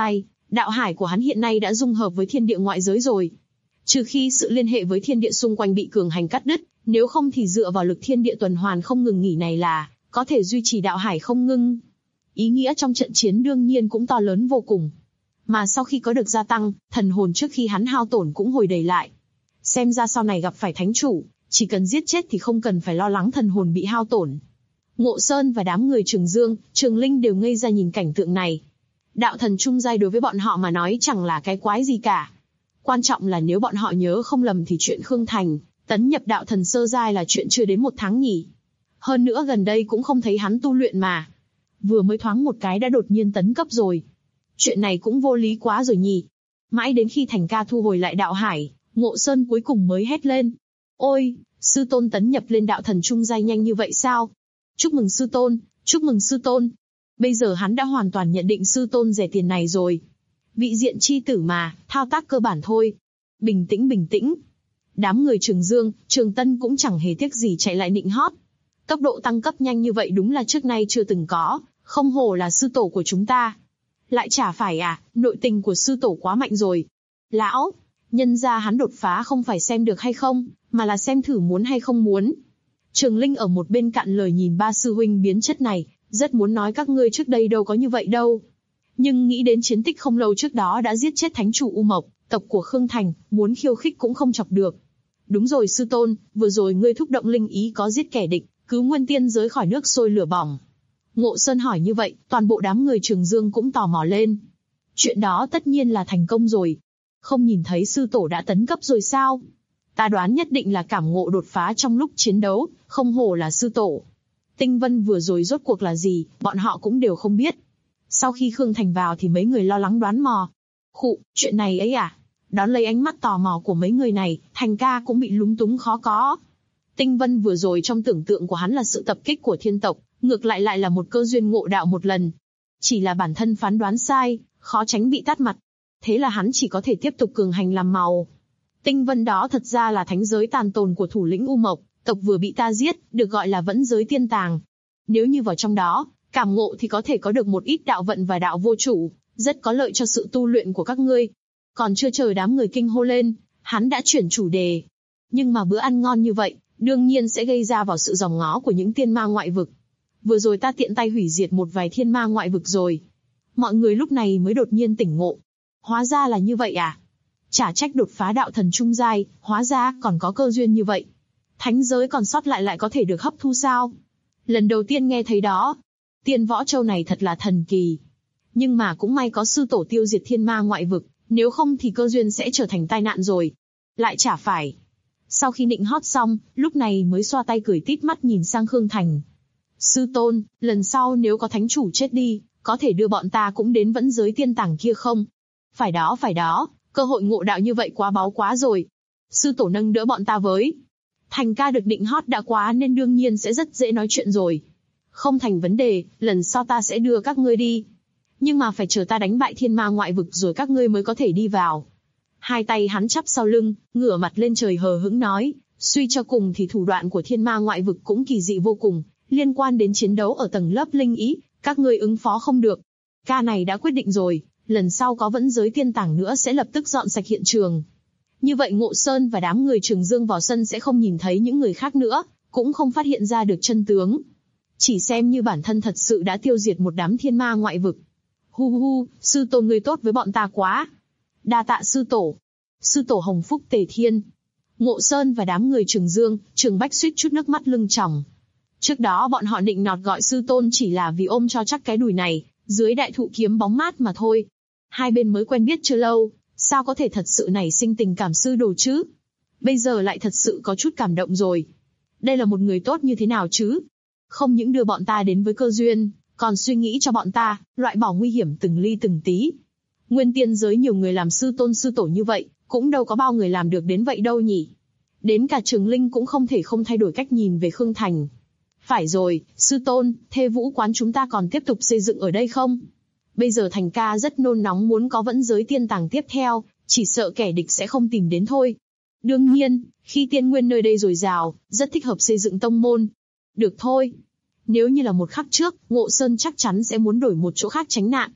Đạo hải của hắn hiện nay đã dung hợp với thiên địa ngoại giới rồi. Trừ khi sự liên hệ với thiên địa xung quanh bị cường hành cắt đứt, nếu không thì dựa vào lực thiên địa tuần hoàn không ngừng nghỉ này là có thể duy trì đạo hải không ngưng. Ý nghĩa trong trận chiến đương nhiên cũng to lớn vô cùng. Mà sau khi có được gia tăng, thần hồn trước khi hắn hao tổn cũng hồi đầy lại. Xem ra sau này gặp phải thánh chủ, chỉ cần giết chết thì không cần phải lo lắng thần hồn bị hao tổn. Ngộ Sơn và đám người Trường Dương, Trường Linh đều ngây ra nhìn cảnh tượng này. Đạo thần trung giai đối với bọn họ mà nói chẳng là cái quái gì cả. Quan trọng là nếu bọn họ nhớ không lầm thì chuyện Khương Thành tấn nhập đạo thần sơ giai là chuyện chưa đến 1 tháng nhỉ. Hơn nữa gần đây cũng không thấy hắn tu luyện mà. Vừa mới thoáng một cái đã đột nhiên tấn cấp rồi. Chuyện này cũng vô lý quá rồi nhỉ. Mãi đến khi Thành ca thu hồi lại đạo hải, Ngộ Sơn cuối cùng mới hét lên. Ôi, sư tôn tấn nhập lên đạo thần trung giai nhanh như vậy sao? Chúc mừng sư tôn, chúc mừng sư tôn. Bây giờ hắn đã hoàn toàn nhận định sư tôn rẻ tiền này rồi. Vị diện chi tử mà, thao tác cơ bản thôi. Bình tĩnh bình tĩnh. Đám người Trường Dương, Trường Tân cũng chẳng hề tiếc gì chạy lại nịnh hót. Tốc độ tăng cấp nhanh như vậy đúng là trước nay chưa từng có, không hổ là sư tổ của chúng ta. Lại chả phải à, nội tình của sư tổ quá mạnh rồi. Lão, nhân ra hắn đột phá không phải xem được hay không, mà là xem thử muốn hay không muốn. Trường Linh ở một bên cạn lời nhìn ba sư huynh biến chất này, rất muốn nói các ngươi trước đây đâu có như vậy đâu. Nhưng nghĩ đến chiến tích không lâu trước đó đã giết chết thánh chủ U Mộc, tộc của Khương Thành, muốn khiêu khích cũng không chọc được. Đúng rồi sư tôn, vừa rồi ngươi thúc động linh ý có giết kẻ địch, cứu nguyên tiên giới khỏi nước sôi lửa bỏng. Ngộ Sơn hỏi như vậy, toàn bộ đám người Trường Dương cũng tò mò lên. Chuyện đó tất nhiên là thành công rồi. Không nhìn thấy sư tổ đã tấn cấp rồi sao? Ta đoán nhất định là cảm ngộ đột phá trong lúc chiến đấu, không hổ là sư tổ. Tinh vân vừa rồi rốt cuộc là gì, bọn họ cũng đều không biết. Sau khi Khương Thành vào thì mấy người lo lắng đoán mò. Khụ, chuyện này ấy à? Đón lấy ánh mắt tò mò của mấy người này, Thành ca cũng bị lúng túng khó có. Tinh vân vừa rồi trong tưởng tượng của hắn là sự tập kích của thiên tộc, ngược lại là một cơ duyên ngộ đạo một lần. Chỉ là bản thân phán đoán sai, khó tránh bị tát mặt. Thế là hắn chỉ có thể tiếp tục cường hành làm màu. Tinh vân đó thật ra là thánh giới tàn tồn của thủ lĩnh U Mộc, tộc vừa bị ta giết, được gọi là vẫn giới tiên tàng. Nếu như vào trong đó, cảm ngộ thì có thể có được một ít đạo vận và đạo vô chủ, rất có lợi cho sự tu luyện của các ngươi. Còn chưa chờ đám người kinh hô lên, hắn đã chuyển chủ đề. Nhưng mà bữa ăn ngon như vậy, đương nhiên sẽ gây ra vào sự dòm ngó của những tiên ma ngoại vực. Vừa rồi ta tiện tay hủy diệt một vài thiên ma ngoại vực rồi. Mọi người lúc này mới đột nhiên tỉnh ngộ. Hóa ra là như vậy à? Chả trách đột phá đạo thần trung giai, hóa ra còn có cơ duyên như vậy. Thánh giới còn sót lại có thể được hấp thu sao? Lần đầu tiên nghe thấy đó. Tiên võ châu này thật là thần kỳ. Nhưng mà cũng may có sư tổ tiêu diệt thiên ma ngoại vực, nếu không thì cơ duyên sẽ trở thành tai nạn rồi. Lại chả phải. Sau khi nịnh hót xong, lúc này mới xoa tay cười tít mắt nhìn sang Khương Thành. Sư tôn, lần sau nếu có thánh chủ chết đi, có thể đưa bọn ta cũng đến vẫn giới tiên tàng kia không? Phải đó, cơ hội ngộ đạo như vậy quá báu quá rồi. Sư tổ nâng đỡ bọn ta với. Thành ca được định hót đã quá nên đương nhiên sẽ rất dễ nói chuyện rồi. Không thành vấn đề, lần sau ta sẽ đưa các ngươi đi. Nhưng mà phải chờ ta đánh bại thiên ma ngoại vực rồi các ngươi mới có thể đi vào. Hai tay hắn chắp sau lưng, ngửa mặt lên trời hờ hững nói, suy cho cùng thì thủ đoạn của thiên ma ngoại vực cũng kỳ dị vô cùng, liên quan đến chiến đấu ở tầng lớp linh ý, các ngươi ứng phó không được. Ca này đã quyết định rồi, lần sau có vẫn giới tiên tàng nữa sẽ lập tức dọn sạch hiện trường. Như vậy Ngộ Sơn và đám người Trường Dương vào sân sẽ không nhìn thấy những người khác nữa, cũng không phát hiện ra được chân tướng. Chỉ xem như bản thân thật sự đã tiêu diệt một đám thiên ma ngoại vực. Hu, sư tổ ngươi tốt với bọn ta quá. Đa tạ sư tổ. Sư tổ hồng phúc tề thiên. Ngộ Sơn và đám người Trường Dương, Trường Bách suýt chút nước mắt lưng tròng. Trước đó bọn họ định nọt gọi sư tôn chỉ là vì ôm cho chắc cái đùi này, dưới đại thụ kiếm bóng mát mà thôi. Hai bên mới quen biết chưa lâu, sao có thể thật sự nảy sinh tình cảm sư đồ chứ? Bây giờ lại thật sự có chút cảm động rồi. Đây là một người tốt như thế nào chứ? Không những đưa bọn ta đến với cơ duyên, còn suy nghĩ cho bọn ta, loại bỏ nguy hiểm từng ly từng tí. Nguyên tiên giới nhiều người làm sư tôn sư tổ như vậy, cũng đâu có bao người làm được đến vậy đâu nhỉ. Đến cả Trường Linh cũng không thể không thay đổi cách nhìn về Khương Thành. Phải rồi, sư tôn, Thê Vũ quán chúng ta còn tiếp tục xây dựng ở đây không? Bây giờ Thành ca rất nôn nóng muốn có vẫn giới tiên tàng tiếp theo, chỉ sợ kẻ địch sẽ không tìm đến thôi. Đương nhiên, khi tiên nguyên nơi đây dồi dào, rất thích hợp xây dựng tông môn. Được thôi. Nếu như là một khắc trước, Ngộ Sơn chắc chắn sẽ muốn đổi một chỗ khác tránh nạn.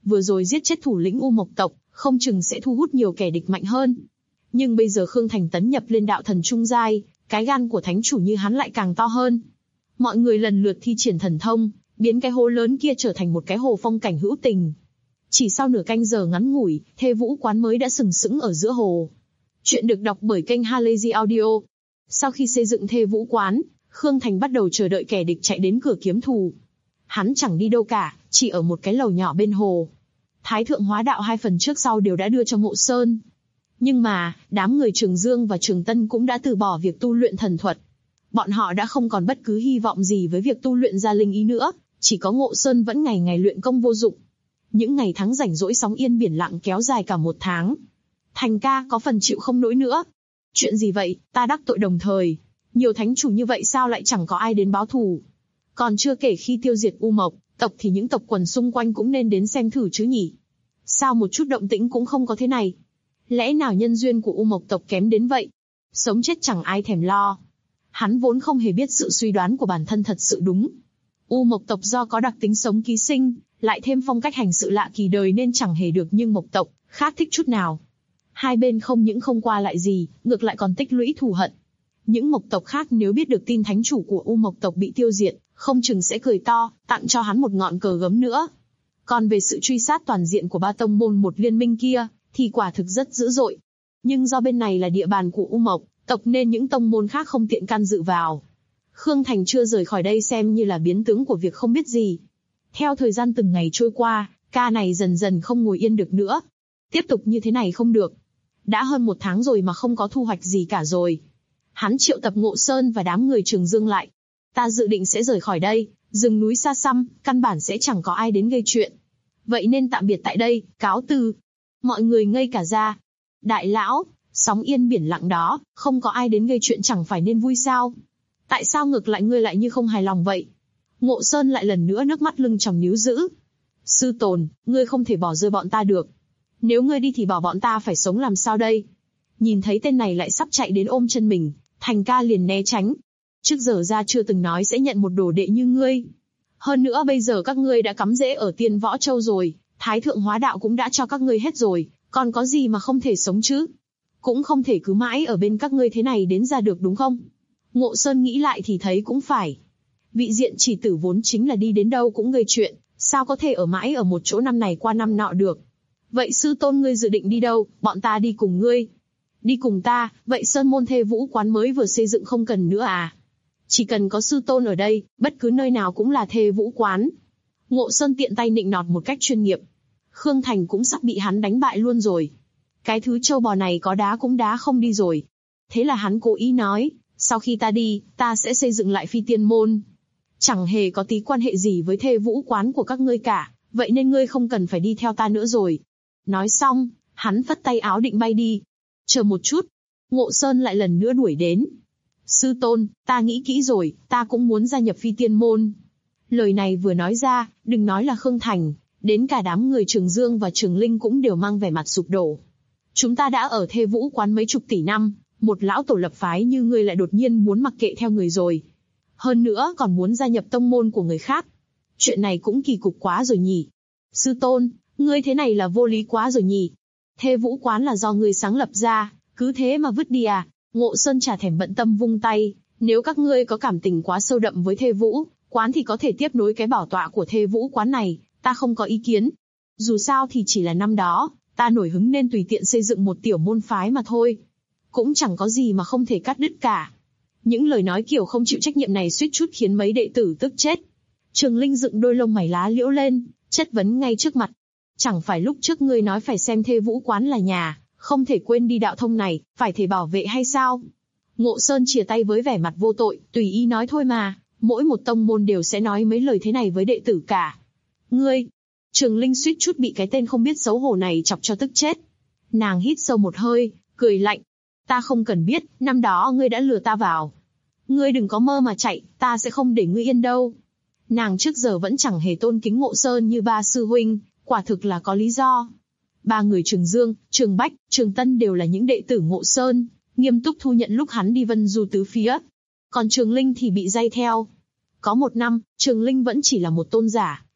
vừa rồi giết chết thủ lĩnh U Mộc tộc, không chừng sẽ thu hút nhiều kẻ địch mạnh hơn. Nhưng bây giờ Khương Thành tấn nhập lên đạo thần trung giai, cái gan của thánh chủ như hắn lại càng to hơn. Mọi người lần lượt thi triển thần thông, biến cái hố lớn kia trở thành một cái hồ phong cảnh hữu tình. Chỉ sau nửa canh giờ ngắn ngủi, Thê Vũ Quán mới đã sừng sững ở giữa hồ. Chuyện được đọc bởi kênh Halazy Audio. Sau khi xây dựng Thê Vũ Quán, Khương Thành bắt đầu chờ đợi kẻ địch chạy đến cửa kiếm thù. Hắn chẳng đi đâu cả, chỉ ở một cái lầu nhỏ bên hồ. Thái thượng hóa đạo 2 phần trước sau đều đã đưa cho Ngộ Sơn. Nhưng mà, đám người Trường Dương và Trường Tân cũng đã từ bỏ việc tu luyện thần thuật. Bọn họ đã không còn bất cứ hy vọng gì với việc tu luyện ra linh ý nữa, chỉ có Ngộ Sơn vẫn ngày ngày luyện công vô dụng. Những ngày tháng rảnh rỗi sóng yên biển lặng kéo dài cả 1 tháng. Thành ca có phần chịu không nổi nữa. Chuyện gì vậy, ta đắc tội đồng thời. Nhiều thánh chủ như vậy sao lại chẳng có ai đến báo thù. Còn chưa kể khi tiêu diệt U Mộc tộc thì những tộc quần xung quanh cũng nên đến xem thử chứ nhỉ. Sao một chút động tĩnh cũng không có thế này? Lẽ nào nhân duyên của U Mộc tộc kém đến vậy? Sống chết chẳng ai thèm lo. Hắn vốn không hề biết sự suy đoán của bản thân thật sự đúng. U Mộc tộc do có đặc tính sống ký sinh, lại thêm phong cách hành sự lạ kỳ đời nên chẳng hề được nhưng Mộc tộc khác thích chút nào. Hai bên không những không qua lại gì, ngược lại còn tích lũy thù hận. Những Mộc tộc khác nếu biết được tin thánh chủ của U Mộc tộc bị tiêu diệt, không chừng sẽ cười to, tặng cho hắn một ngọn cờ gấm nữa. Còn về sự truy sát toàn diện của 3 tông môn một liên minh kia, thì quả thực rất dữ dội. Nhưng do bên này là địa bàn của U Mộc tộc nên những tông môn khác không tiện can dự vào. Khương Thành chưa rời khỏi đây xem như là biến tướng của việc không biết gì. Theo thời gian từng ngày trôi qua, ca này dần dần không ngồi yên được nữa. Tiếp tục như thế này không được. Đã hơn 1 tháng rồi mà không có thu hoạch gì cả rồi. Hắn triệu tập Ngộ Sơn và đám người Trường Dương lại. Ta dự định sẽ rời khỏi đây, rừng núi xa xăm, căn bản sẽ chẳng có ai đến gây chuyện. Vậy nên tạm biệt tại đây, cáo từ. Mọi người ngây cả ra. Đại lão, sóng yên biển lặng đó, không có ai đến gây chuyện chẳng phải nên vui sao? Tại sao ngược lại ngươi lại như không hài lòng vậy? Ngộ Sơn lại lần nữa nước mắt lưng tròng níu giữ. Sư Tồn, ngươi không thể bỏ rơi bọn ta được. Nếu ngươi đi thì bỏ bọn ta phải sống làm sao đây? Nhìn thấy tên này lại sắp chạy đến ôm chân mình, Thành ca liền né tránh. Trước giờ ra chưa từng nói sẽ nhận một đồ đệ như ngươi. Hơn nữa bây giờ các ngươi đã cắm rễ ở Tiên Võ Châu rồi, Thái thượng hóa đạo cũng đã cho các ngươi hết rồi, còn có gì mà không thể sống chứ? Cũng không thể cứ mãi ở bên các ngươi thế này đến ra được đúng không? Ngộ Sơn nghĩ lại thì thấy cũng phải. Vị diện chỉ tử vốn chính là đi đến đâu cũng gây chuyện, sao có thể ở mãi ở một chỗ năm này qua năm nọ được? Vậy sư tôn ngươi dự định đi đâu, bọn ta đi cùng ngươi. Đi cùng ta, vậy Sơn môn Thê Vũ Quán mới vừa xây dựng không cần nữa à? Chỉ cần có sư tôn ở đây, bất cứ nơi nào cũng là Thê Vũ Quán. Ngộ Sơn tiện tay nịnh nọt một cách chuyên nghiệp. Khương Thành cũng sắp bị hắn đánh bại luôn rồi. Cái thứ trâu bò này có đá cũng đá không đi rồi. Thế là hắn cố ý nói, sau khi ta đi, ta sẽ xây dựng lại Phi Tiên Môn. Chẳng hề có tí quan hệ gì với Thê Vũ Quán của các ngươi cả, vậy nên ngươi không cần phải đi theo ta nữa rồi. Nói xong, hắn phất tay áo định bay đi. Chờ một chút, Ngộ Sơn lại lần nữa đuổi đến. Sư tôn, ta nghĩ kỹ rồi, ta cũng muốn gia nhập Phi Tiên Môn. Lời này vừa nói ra, đừng nói là Khương Thành, đến cả đám người Trường Dương và Trường Linh cũng đều mang vẻ mặt sụp đổ. Chúng ta đã ở Thê Vũ Quán mấy chục tỷ năm, một lão tổ lập phái như ngươi lại đột nhiên muốn mặc kệ theo người rồi. Hơn nữa còn muốn gia nhập tông môn của người khác. Chuyện này cũng kỳ cục quá rồi nhỉ. Sư tôn, ngươi thế này là vô lý quá rồi nhỉ. Thê Vũ Quán là do ngươi sáng lập ra, cứ thế mà vứt đi à? Ngộ Sơn chả thèm bận tâm vung tay, nếu các ngươi có cảm tình quá sâu đậm với Thê Vũ Quán thì có thể tiếp nối cái bảo tọa của Thê Vũ Quán này, ta không có ý kiến. Dù sao thì chỉ là năm đó, ta nổi hứng nên tùy tiện xây dựng một tiểu môn phái mà thôi. Cũng chẳng có gì mà không thể cắt đứt cả. Những lời nói kiểu không chịu trách nhiệm này suýt chút khiến mấy đệ tử tức chết. Trường Linh dựng đôi lông mày lá liễu lên, chất vấn ngay trước mặt. Chẳng phải lúc trước ngươi nói phải xem Thê Vũ Quán là nhà, không thể quên đi đạo thông này, phải thể bảo vệ hay sao? Ngộ Sơn chìa tay với vẻ mặt vô tội, tùy ý nói thôi mà, mỗi một tông môn đều sẽ nói mấy lời thế này với đệ tử cả. Ngươi! Trường Linh suýt chút bị cái tên không biết xấu hổ này chọc cho tức chết. Nàng hít sâu một hơi, cười lạnh. Ta không cần biết, năm đó ngươi đã lừa ta vào. Ngươi đừng có mơ mà chạy, ta sẽ không để ngươi yên đâu. Nàng trước giờ vẫn chẳng hề tôn kính Ngộ Sơn như ba sư huynh, quả thực là có lý do. Ba người Trường Dương, Trường Bách, Trường Tân đều là những đệ tử Ngộ Sơn, nghiêm túc thu nhận lúc hắn đi vân du tứ phía. Còn Trường Linh thì bị day theo. Có một năm, Trường Linh vẫn chỉ là một tôn giả,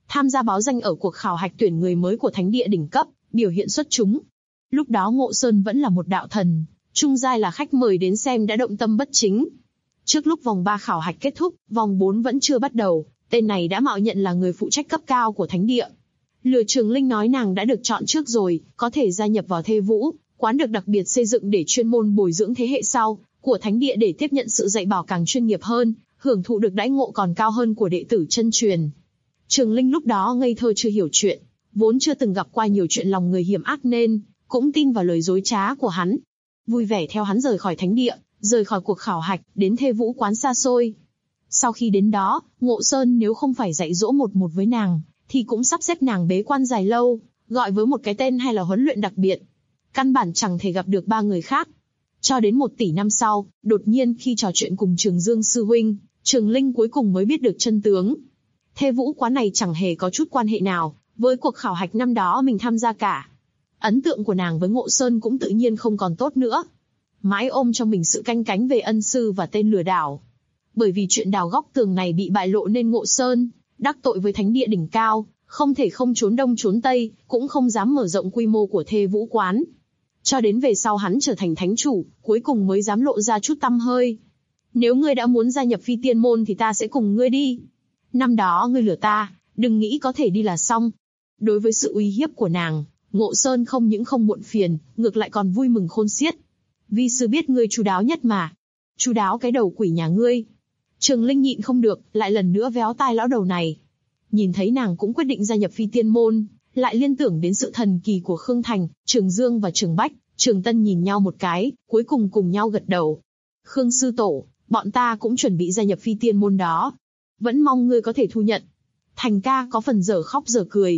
tham gia báo danh ở cuộc khảo hạch tuyển người mới của thánh địa đỉnh cấp, biểu hiện xuất chúng. Lúc đó Ngộ Sơn vẫn là một đạo thần, trung giai là khách mời đến xem đã động tâm bất chính. Trước lúc vòng 3 khảo hạch kết thúc, vòng 4 vẫn chưa bắt đầu, tên này đã mạo nhận là người phụ trách cấp cao của thánh địa. Lừa Trường Linh nói nàng đã được chọn trước rồi, có thể gia nhập vào Thê Vũ, quán được đặc biệt xây dựng để chuyên môn bồi dưỡng thế hệ sau của thánh địa để tiếp nhận sự dạy bảo càng chuyên nghiệp hơn, hưởng thụ được đãi ngộ còn cao hơn của đệ tử chân truyền. Trường Linh lúc đó ngây thơ chưa hiểu chuyện, vốn chưa từng gặp qua nhiều chuyện lòng người hiểm ác nên cũng tin vào lời dối trá của hắn. Vui vẻ theo hắn rời khỏi thánh địa, rời khỏi cuộc khảo hạch, đến Thê Vũ quán xa xôi. Sau khi đến đó, Ngộ Sơn nếu không phải dạy dỗ một với nàng, thì cũng sắp xếp nàng bế quan dài lâu, gọi với một cái tên hay là huấn luyện đặc biệt. Căn bản chẳng thể gặp được 3 người khác. Cho đến 1 tỷ năm sau, đột nhiên khi trò chuyện cùng Trường Dương sư huynh, Trường Linh cuối cùng mới biết được chân tướng. Thê Vũ quán này chẳng hề có chút quan hệ nào với cuộc khảo hạch năm đó mình tham gia cả. Ấn tượng của nàng với Ngộ Sơn cũng tự nhiên không còn tốt nữa. Mãi ôm trong mình sự canh cánh về ân sư và tên lừa đảo. Bởi vì chuyện đào góc tường này bị bại lộ nên Ngộ Sơn đắc tội với thánh địa đỉnh cao, không thể không trốn đông trốn tây, cũng không dám mở rộng quy mô của Thê Vũ quán. Cho đến về sau hắn trở thành thánh chủ, cuối cùng mới dám lộ ra chút tăm hơi. Nếu ngươi đã muốn gia nhập Phi Tiên môn thì ta sẽ cùng ngươi đi. Năm đó ngươi lừa ta, đừng nghĩ có thể đi là xong. Đối với sự uy hiếp của nàng, Ngộ Sơn không những không muộn phiền, ngược lại còn vui mừng khôn xiết. Vi sư biết ngươi chu đáo nhất mà. Chu đáo cái đầu quỷ nhà ngươi. Trường Linh nhịn không được, lại lần nữa véo tai lão đầu này. Nhìn thấy nàng cũng quyết định gia nhập Phi Tiên môn, lại liên tưởng đến sự thần kỳ của Khương Thành, Trường Dương và Trường Bách, Trường Tân nhìn nhau một cái, cuối cùng cùng nhau gật đầu. Khương sư tổ, bọn ta cũng chuẩn bị gia nhập Phi Tiên môn đó. Vẫn mong ngươi có thể thu nhận. Thành ca có phần dở khóc dở cười.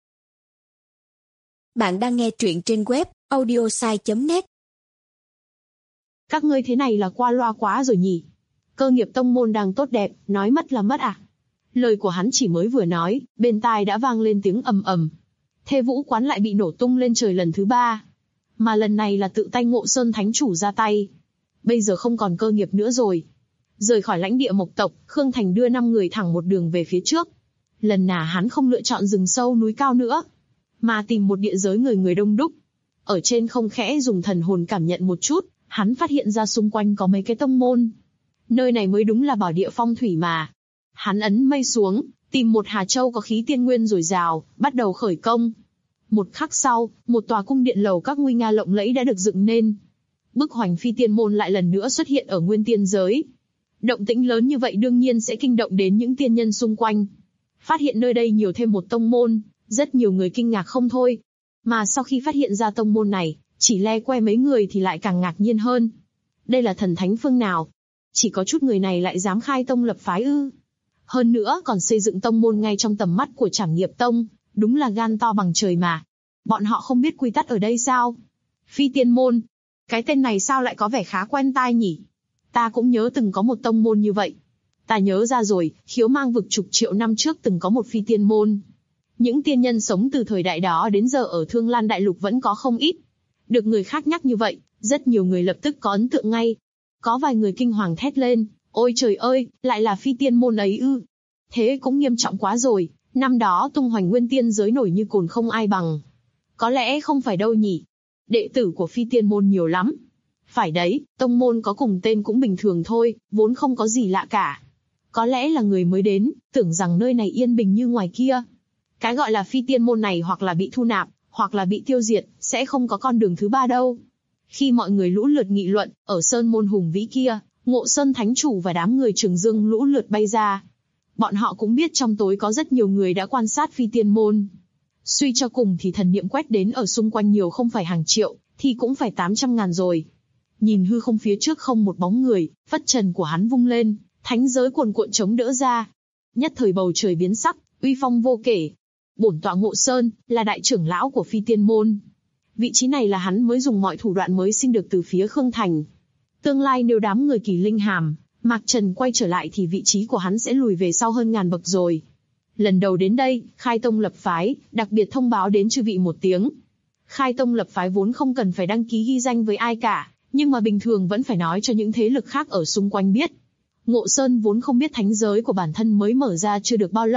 Bạn đang nghe truyện trên web audiosai.net. Các ngươi thế này là qua loa quá rồi nhỉ? Cơ nghiệp tông môn đang tốt đẹp, nói mất là mất à? Lời của hắn chỉ mới vừa nói, bên tai đã vang lên tiếng ầm ầm. Thê Vũ quán lại bị nổ tung lên trời lần thứ 3. Mà lần này là tự tay Ngộ Sơn thánh chủ ra tay. Bây giờ không còn cơ nghiệp nữa rồi. Rời khỏi lãnh địa Mộc tộc, Khương Thành đưa 5 người thẳng một đường về phía trước. Lần nào hắn không lựa chọn rừng sâu núi cao nữa, mà tìm một địa giới người đông đúc. Ở trên không khẽ dùng thần hồn cảm nhận một chút, hắn phát hiện ra xung quanh có mấy cái tông môn. Nơi này mới đúng là bảo địa phong thủy mà. Hắn ấn mây xuống, tìm một Hà Châu có khí tiên nguyên dồi dào, bắt đầu khởi công. Một khắc sau, một tòa cung điện lầu các nguy nga lộng lẫy đã được dựng nên. Bức hoành Phi Tiên môn lại lần nữa xuất hiện ở nguyên tiên giới. Động tĩnh lớn như vậy đương nhiên sẽ kinh động đến những tiên nhân xung quanh. Phát hiện nơi đây nhiều thêm một tông môn, rất nhiều người kinh ngạc không thôi. Mà sau khi phát hiện ra tông môn này, chỉ le que mấy người thì lại càng ngạc nhiên hơn. Đây là thần thánh phương nào? Chỉ có chút người này lại dám khai tông lập phái ư? Hơn nữa còn xây dựng tông môn ngay trong tầm mắt của Trảm Nghiệp Tông, đúng là gan to bằng trời mà. Bọn họ không biết quy tắc ở đây sao? Phi Tiên môn, cái tên này sao lại có vẻ khá quen tai nhỉ? Ta cũng nhớ từng có một tông môn như vậy. Ta nhớ ra rồi, Khiếu Mang vực chục triệu năm trước từng có một Phi Tiên môn. Những tiên nhân sống từ thời đại đó đến giờ ở Thương Lan Đại Lục vẫn có không ít. Được người khác nhắc như vậy, rất nhiều người lập tức có ấn tượng ngay. Có vài người kinh hoàng thét lên, ôi trời ơi, lại là Phi Tiên môn ấy ư? Thế cũng nghiêm trọng quá rồi, năm đó tung hoành nguyên tiên giới nổi như cồn không ai bằng. Có lẽ không phải đâu nhỉ? Đệ tử của Phi Tiên môn nhiều lắm. Phải đấy, tông môn có cùng tên cũng bình thường thôi, vốn không có gì lạ cả. Có lẽ là người mới đến, tưởng rằng nơi này yên bình như ngoài kia. Cái gọi là Phi Tiên môn này hoặc là bị thu nạp, hoặc là bị tiêu diệt, sẽ không có con đường thứ 3 đâu. Khi mọi người lũ lượt nghị luận, ở sơn môn hùng vĩ kia, Ngộ Sơn thánh chủ và đám người Trường Dương lũ lượt bay ra. Bọn họ cũng biết trong tối có rất nhiều người đã quan sát Phi Tiên môn. Suy cho cùng thì thần niệm quét đến ở xung quanh nhiều không phải hàng triệu, thì cũng phải 800.000 rồi. Nhìn hư không phía trước không một bóng người, phất trần của hắn vung lên, thánh giới cuồn cuộn chống đỡ ra. Nhất thời bầu trời biến sắc, uy phong vô kể. Bổn tọa Ngộ Sơn, là đại trưởng lão của Phi Tiên môn. Vị trí này là hắn mới dùng mọi thủ đoạn mới xin được từ phía Khương Thành. Tương lai nếu đám người Kỳ Linh Hàm, Mạc Trần quay trở lại thì vị trí của hắn sẽ lùi về sau hơn ngàn bậc rồi. Lần đầu đến đây, khai tông lập phái, đặc biệt thông báo đến chư vị một tiếng. Khai tông lập phái vốn không cần phải đăng ký ghi danh với ai cả, nhưng mà bình thường vẫn phải nói cho những thế lực khác ở xung quanh biết. Ngộ Sơn vốn không biết thánh giới của bản thân mới mở ra chưa được bao lâu,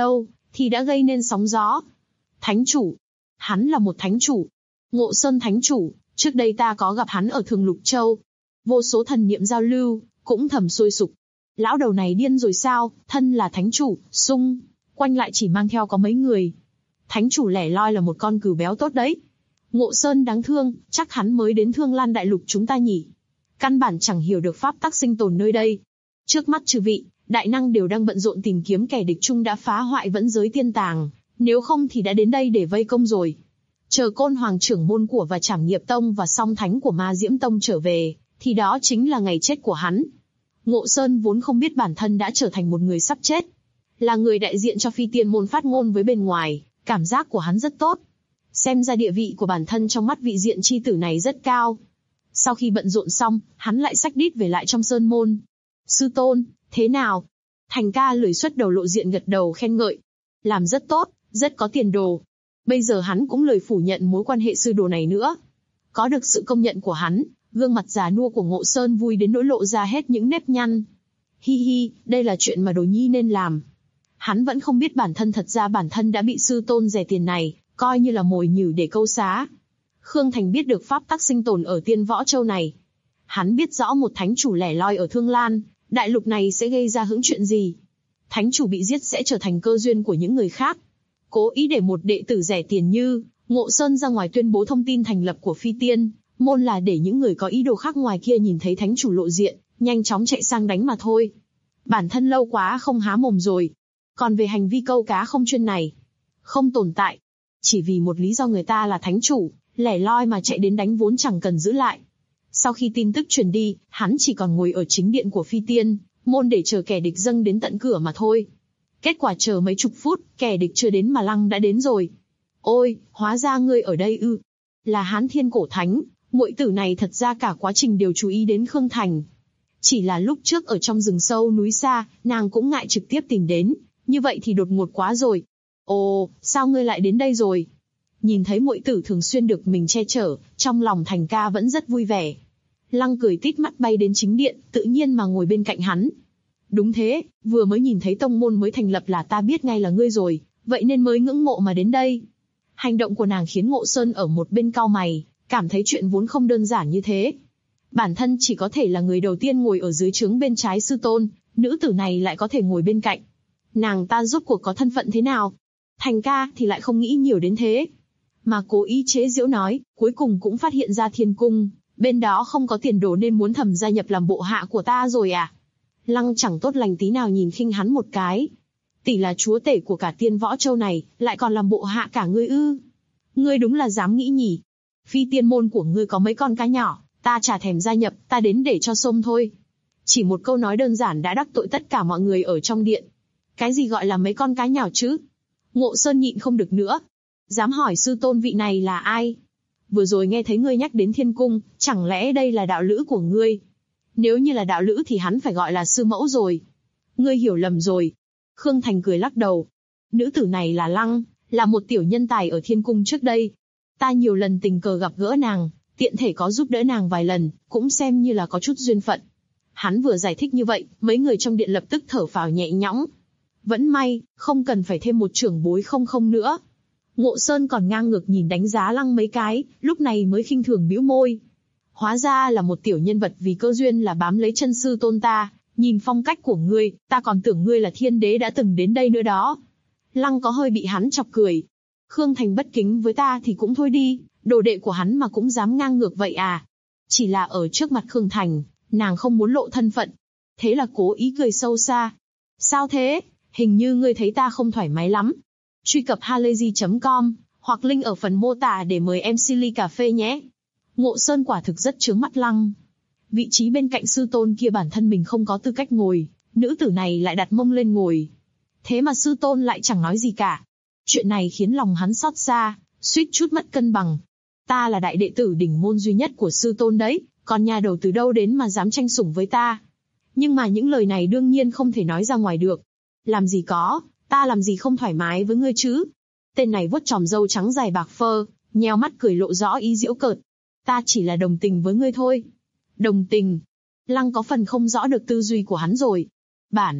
thì đã gây nên sóng gió. Thánh chủ. Hắn là một thánh chủ. Ngộ Sơn thánh chủ, trước đây ta có gặp hắn ở Thường Lục Châu. Vô số thần niệm giao lưu, cũng thầm sôi sục. Lão đầu này điên rồi sao, thân là thánh chủ, xung quanh lại chỉ mang theo có mấy người. Thánh chủ lẻ loi là một con cừu béo tốt đấy. Ngộ Sơn đáng thương, chắc hắn mới đến Thương Lan Đại Lục chúng ta nhỉ. Căn bản chẳng hiểu được pháp tắc sinh tồn nơi đây. Trước mắt chư vị, đại năng đều đang bận rộn tìm kiếm kẻ địch chung đã phá hoại vẫn giới tiên tàng, nếu không thì đã đến đây để vây công rồi. Chờ Côn Hoàng trưởng môn của và Trảm Nghiệp Tông và Song Thánh của Ma Diễm Tông trở về, thì đó chính là ngày chết của hắn. Ngộ Sơn vốn không biết bản thân đã trở thành một người sắp chết. Là người đại diện cho Phi Tiên môn phát ngôn với bên ngoài, cảm giác của hắn rất tốt. Xem ra địa vị của bản thân trong mắt vị diện chi tử này rất cao. Sau khi bận rộn xong, hắn lại xách đít về lại trong sơn môn. Sư tôn, thế nào? Thành ca lười xuất đầu lộ diện gật đầu khen ngợi. Làm rất tốt, rất có tiền đồ. Bây giờ hắn cũng lười phủ nhận mối quan hệ sư đồ này nữa. Có được sự công nhận của hắn, gương mặt già nua của Ngộ Sơn vui đến nỗi lộ ra hết những nếp nhăn. Hi hi, đây là chuyện mà đồ nhi nên làm. Hắn vẫn không biết bản thân đã bị sư tôn rẻ tiền này, coi như là mồi nhử để câu xá. Khương Thành biết được pháp tắc sinh tồn ở Tiên Võ Châu này. Hắn biết rõ một thánh chủ lẻ loi ở Thương Lan Đại Lục này sẽ gây ra hứng chuyện gì. Thánh chủ bị giết sẽ trở thành cơ duyên của những người khác. Cố ý để một đệ tử rẻ tiền như Ngộ Sơn ra ngoài tuyên bố thông tin thành lập của Phi Tiên môn là để những người có ý đồ khác ngoài kia nhìn thấy thánh chủ lộ diện, nhanh chóng chạy sang đánh mà thôi. Bản thân lâu quá không há mồm rồi. Còn về hành vi câu cá không chuyên này, không tồn tại. Chỉ vì một lý do người ta là thánh chủ, lẻ loi mà chạy đến đánh vốn chẳng cần giữ lại. Sau khi tin tức truyền đi, hắn chỉ còn ngồi ở chính điện của Phi Tiên môn để chờ kẻ địch dâng đến tận cửa mà thôi. Kết quả chờ mấy chục phút, kẻ địch chưa đến mà Lăng đã đến rồi. Ôi, hóa ra ngươi ở đây ư? Là Hán Thiên Cổ Thánh, muội tử này thật ra cả quá trình đều chú ý đến Khương Thành. Chỉ là lúc trước ở trong rừng sâu núi xa, nàng cũng ngại trực tiếp tìm đến, như vậy thì đột ngột quá rồi. Ồ, sao ngươi lại đến đây rồi? Nhìn thấy muội tử thường xuyên được mình che chở, trong lòng Thành ca vẫn rất vui vẻ. Lăng cười tít mắt bay đến chính điện, tự nhiên mà ngồi bên cạnh hắn. Đúng thế, vừa mới nhìn thấy tông môn mới thành lập là ta biết ngay là ngươi rồi, vậy nên mới ngưỡng mộ mà đến đây. Hành động của nàng khiến Ngộ Sơn ở một bên cau mày, cảm thấy chuyện vốn không đơn giản như thế. Bản thân chỉ có thể là người đầu tiên ngồi ở dưới trướng bên trái sư tôn, nữ tử này lại có thể ngồi bên cạnh. Nàng ta rốt cuộc có thân phận thế nào? Thành ca thì lại không nghĩ nhiều đến thế, mà cố ý chế giễu nói, cuối cùng cũng phát hiện ra Thiên Cung bên đó không có tiền đồ nên muốn thầm gia nhập làm bộ hạ của ta rồi à? Lăng chẳng tốt lành tí nào nhìn khinh hắn một cái. Tỷ là chúa tể của cả Tiên Võ Châu này, lại còn làm bộ hạ cả ngươi ư? Ngươi đúng là dám nghĩ nhỉ? Phi Tiên môn của ngươi có mấy con cá nhỏ, ta chả thèm gia nhập, ta đến để cho xôm thôi. Chỉ một câu nói đơn giản đã đắc tội tất cả mọi người ở trong điện. Cái gì gọi là mấy con cá nhỏ chứ? Ngộ Sơn nhịn không được nữa. Dám hỏi sư tôn vị này là ai? Vừa rồi nghe thấy ngươi nhắc đến Thiên Cung, chẳng lẽ đây là đạo lữ của ngươi? Nếu như là đạo lữ thì hắn phải gọi là sư mẫu rồi. Ngươi hiểu lầm rồi. Khương Thành cười lắc đầu. Nữ tử này là Lăng, là một tiểu nhân tài ở Thiên Cung trước đây. Ta nhiều lần tình cờ gặp gỡ nàng, tiện thể có giúp đỡ nàng vài lần, cũng xem như là có chút duyên phận. Hắn vừa giải thích như vậy, mấy người trong điện lập tức thở phào nhẹ nhõm. Vẫn may, không cần phải thêm một trưởng bối không nữa. Ngộ Sơn còn ngang ngược nhìn đánh giá Lăng mấy cái, lúc này mới khinh thường bĩu môi. Hóa ra là một tiểu nhân vật vì cơ duyên là bám lấy chân sư tôn ta, nhìn phong cách của ngươi, ta còn tưởng ngươi là thiên đế đã từng đến đây nữa đó. Lăng có hơi bị hắn chọc cười. Khương Thành bất kính với ta thì cũng thôi đi, đồ đệ của hắn mà cũng dám ngang ngược vậy à? Chỉ là ở trước mặt Khương Thành, nàng không muốn lộ thân phận. Thế là cố ý cười sâu xa. Sao thế? Hình như ngươi thấy ta không thoải mái lắm. Truy cập halayzi.com, hoặc link ở phần mô tả để mời MC ly cà phê nhé. Ngộ Sơn quả thực rất chướng mắt Lăng. Vị trí bên cạnh sư tôn kia bản thân mình không có tư cách ngồi, nữ tử này lại đặt mông lên ngồi. Thế mà sư tôn lại chẳng nói gì cả. Chuyện này khiến lòng hắn xót xa, suýt chút mất cân bằng. Ta là đại đệ tử đỉnh môn duy nhất của sư tôn đấy, còn nhà đầu từ đâu đến mà dám tranh sủng với ta. Nhưng mà những lời này đương nhiên không thể nói ra ngoài được. Làm gì có, ta làm gì không thoải mái với ngươi chứ? Tên này vuốt chòm râu trắng dài bạc phơ, nheo mắt cười lộ rõ ý giễu cợt. Ta chỉ là đồng tình với ngươi thôi. Đồng tình? Lăng có phần không rõ được tư duy của hắn rồi.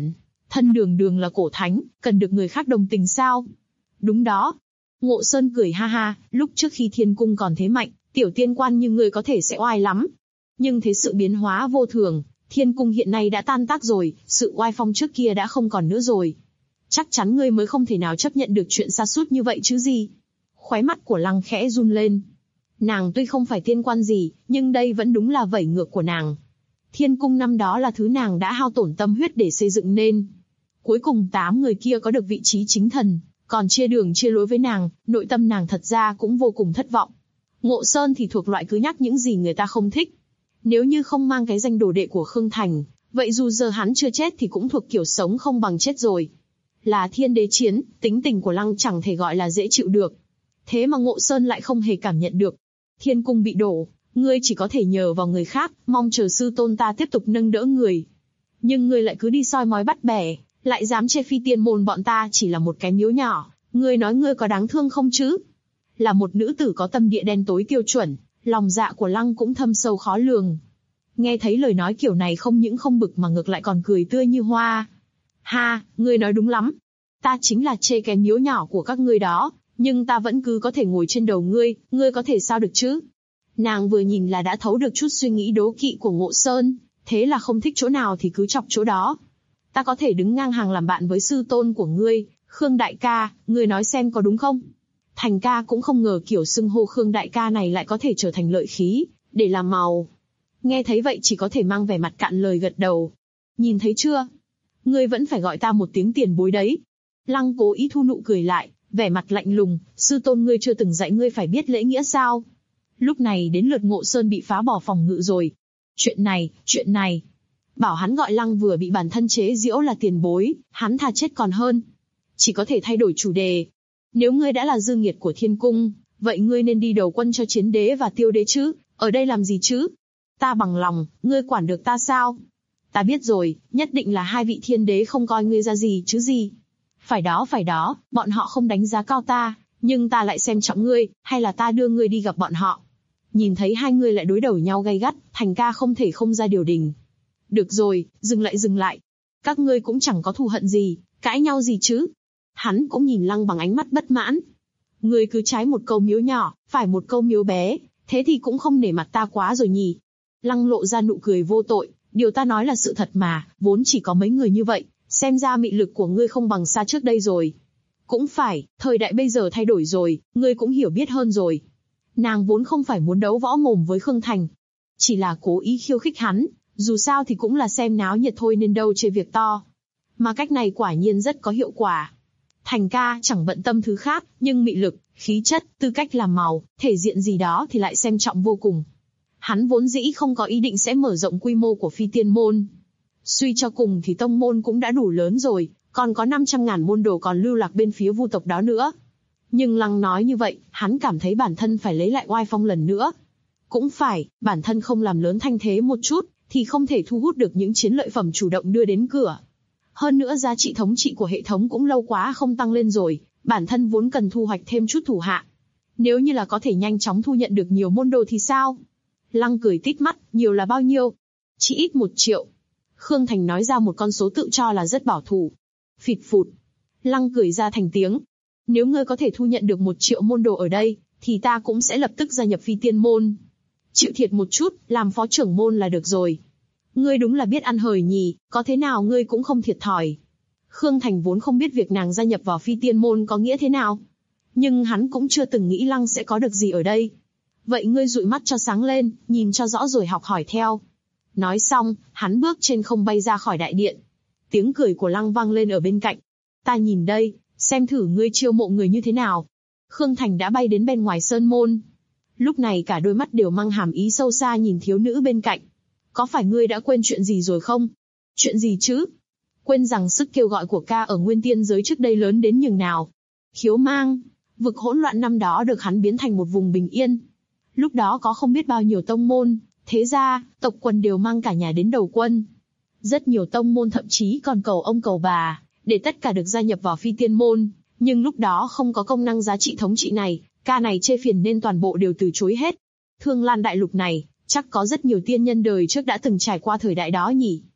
Thân đường đường là cổ thánh, cần được người khác đồng tình sao? Đúng đó. Ngộ Sơn cười ha ha, lúc trước khi thiên cung còn thế mạnh, tiểu tiên quan như ngươi có thể sẽ oai lắm. Nhưng thế sự biến hóa vô thường, thiên cung hiện nay đã tan tác rồi, sự oai phong trước kia đã không còn nữa rồi. Chắc chắn ngươi mới không thể nào chấp nhận được chuyện sa sút như vậy chứ gì. Khóe mắt của Lăng khẽ run lên. Nàng tuy không phải tiên quan gì, nhưng đây vẫn đúng là vẩy ngược của nàng. Thiên cung năm đó là thứ nàng đã hao tổn tâm huyết để xây dựng nên. Cuối cùng 8 người kia có được vị trí chính thần, còn chia đường chia lối với nàng, nội tâm nàng thật ra cũng vô cùng thất vọng. Ngộ Sơn thì thuộc loại cứ nhắc những gì người ta không thích. Nếu như không mang cái danh đồ đệ của Khương Thành, vậy dù giờ hắn chưa chết thì cũng thuộc kiểu sống không bằng chết rồi. Là thiên đế chiến, tính tình của Lăng chẳng thể gọi là dễ chịu được. Thế mà Ngộ Sơn lại không hề cảm nhận được. Thiên cung bị đổ, ngươi chỉ có thể nhờ vào người khác, mong chờ sư tôn ta tiếp tục nâng đỡ người. Nhưng ngươi lại cứ đi soi mói bắt bẻ, lại dám chê Phi Tiên môn bọn ta chỉ là một cái miếu nhỏ, ngươi nói ngươi có đáng thương không chứ? Là một nữ tử có tâm địa đen tối tiêu chuẩn, lòng dạ của Lăng cũng thâm sâu khó lường. Nghe thấy lời nói kiểu này không những không bực mà ngược lại còn cười tươi như hoa. Ha, ngươi nói đúng lắm. Ta chính là chê cái miếu nhỏ của các ngươi đó, nhưng ta vẫn cứ có thể ngồi trên đầu ngươi có thể sao được chứ? Nàng vừa nhìn là đã thấu được chút suy nghĩ đố kỵ của Ngộ Sơn, thế là không thích chỗ nào thì cứ chọc chỗ đó. Ta có thể đứng ngang hàng làm bạn với sư tôn của ngươi, Khương đại ca, ngươi nói xem có đúng không? Thành ca cũng không ngờ kiểu xưng hô Khương đại ca này lại có thể trở thành lợi khí, để làm màu. Nghe thấy vậy chỉ có thể mang vẻ mặt cạn lời gật đầu. Nhìn thấy chưa? Ngươi vẫn phải gọi ta một tiếng tiền bối đấy. Lăng cố ý thu nụ cười lại, vẻ mặt lạnh lùng, sư tôn ngươi chưa từng dạy ngươi phải biết lễ nghĩa sao? Lúc này đến lượt Ngộ Sơn bị phá bỏ phòng ngự rồi. Chuyện này. Bảo hắn gọi Lăng vừa bị bản thân chế giễu là tiền bối, hắn thà chết còn hơn. Chỉ có thể thay đổi chủ đề. Nếu ngươi đã là dư nghiệt của thiên cung, vậy ngươi nên đi đầu quân cho chiến đế và tiêu đế chứ, ở đây làm gì chứ? Ta bằng lòng, ngươi quản được ta sao? Ta biết rồi, nhất định là hai vị thiên đế không coi ngươi ra gì chứ gì. Phải đó, bọn họ không đánh giá cao ta, nhưng ta lại xem trọng ngươi, hay là ta đưa ngươi đi gặp bọn họ. Nhìn thấy hai người lại đối đầu nhau gay gắt, Thành ca không thể không ra điều đình. Được rồi, dừng lại. Các ngươi cũng chẳng có thù hận gì, cãi nhau gì chứ. Hắn cũng nhìn Lăng bằng ánh mắt bất mãn. Ngươi cứ trái một câu miếu nhỏ, phải một câu miếu bé, thế thì cũng không nể mặt ta quá rồi nhỉ. Lăng lộ ra nụ cười vô tội, điều ta nói là sự thật mà, vốn chỉ có mấy người như vậy, xem ra mị lực của ngươi không bằng xa trước đây rồi. Cũng phải, thời đại bây giờ thay đổi rồi, ngươi cũng hiểu biết hơn rồi. Nàng vốn không phải muốn đấu võ mồm với Khương Thành, chỉ là cố ý khiêu khích hắn, dù sao thì cũng là xem náo nhiệt thôi nên đâu chê việc to. Mà cách này quả nhiên rất có hiệu quả. Thành ca chẳng bận tâm thứ khác, nhưng mị lực, khí chất, tư cách làm màu, thể diện gì đó thì lại xem trọng vô cùng. Hắn vốn dĩ không có ý định sẽ mở rộng quy mô của Phi Tiên môn. Suy cho cùng thì tông môn cũng đã đủ lớn rồi, còn có 500.000 môn đồ còn lưu lạc bên phía Vu tộc đó nữa. Nhưng Lăng nói như vậy, hắn cảm thấy bản thân phải lấy lại oai phong lần nữa. Cũng phải, bản thân không làm lớn thanh thế một chút, thì không thể thu hút được những chiến lợi phẩm chủ động đưa đến cửa. Hơn nữa giá trị thống trị của hệ thống cũng lâu quá không tăng lên rồi, bản thân vốn cần thu hoạch thêm chút thủ hạ. Nếu như là có thể nhanh chóng thu nhận được nhiều môn đồ thì sao? Lăng cười tít mắt, nhiều là bao nhiêu? Chỉ ít 1 triệu. Khương Thành nói ra một con số tự cho là rất bảo thủ. Phịt phụt. Lăng cười ra thành tiếng. Nếu ngươi có thể thu nhận được 1 triệu môn đồ ở đây, thì ta cũng sẽ lập tức gia nhập Phi Tiên môn. Chịu thiệt một chút, làm phó trưởng môn là được rồi. Ngươi đúng là biết ăn hời nhỉ, có thế nào ngươi cũng không thiệt thòi. Khương Thành vốn không biết việc nàng gia nhập vào Phi Tiên môn có nghĩa thế nào. Nhưng hắn cũng chưa từng nghĩ Lăng sẽ có được gì ở đây. Vậy ngươi dụi mắt cho sáng lên, nhìn cho rõ rồi học hỏi theo. Nói xong, hắn bước trên không bay ra khỏi đại điện. Tiếng cười của Lăng vang lên ở bên cạnh. Ta nhìn đây, xem thử ngươi chiêu mộ người như thế nào. Khương Thành đã bay đến bên ngoài sơn môn. Lúc này cả đôi mắt đều mang hàm ý sâu xa nhìn thiếu nữ bên cạnh. Có phải ngươi đã quên chuyện gì rồi không? Chuyện gì chứ? Quên rằng sức kêu gọi của ca ở Nguyên Tiên giới trước đây lớn đến nhường nào. Khiếu Mang, vực hỗn loạn năm đó được hắn biến thành một vùng bình yên. Lúc đó có không biết bao nhiêu tông môn, thế gia, tộc quần đều mang cả nhà đến đầu quân. Rất nhiều tông môn thậm chí còn cầu ông cầu bà, để tất cả được gia nhập vào Phi Tiên môn. Nhưng lúc đó không có công năng giá trị thống trị này, ca này chê phiền nên toàn bộ đều từ chối hết. Thương Lan đại lục này, chắc có rất nhiều tiên nhân đời trước đã từng trải qua thời đại đó nhỉ.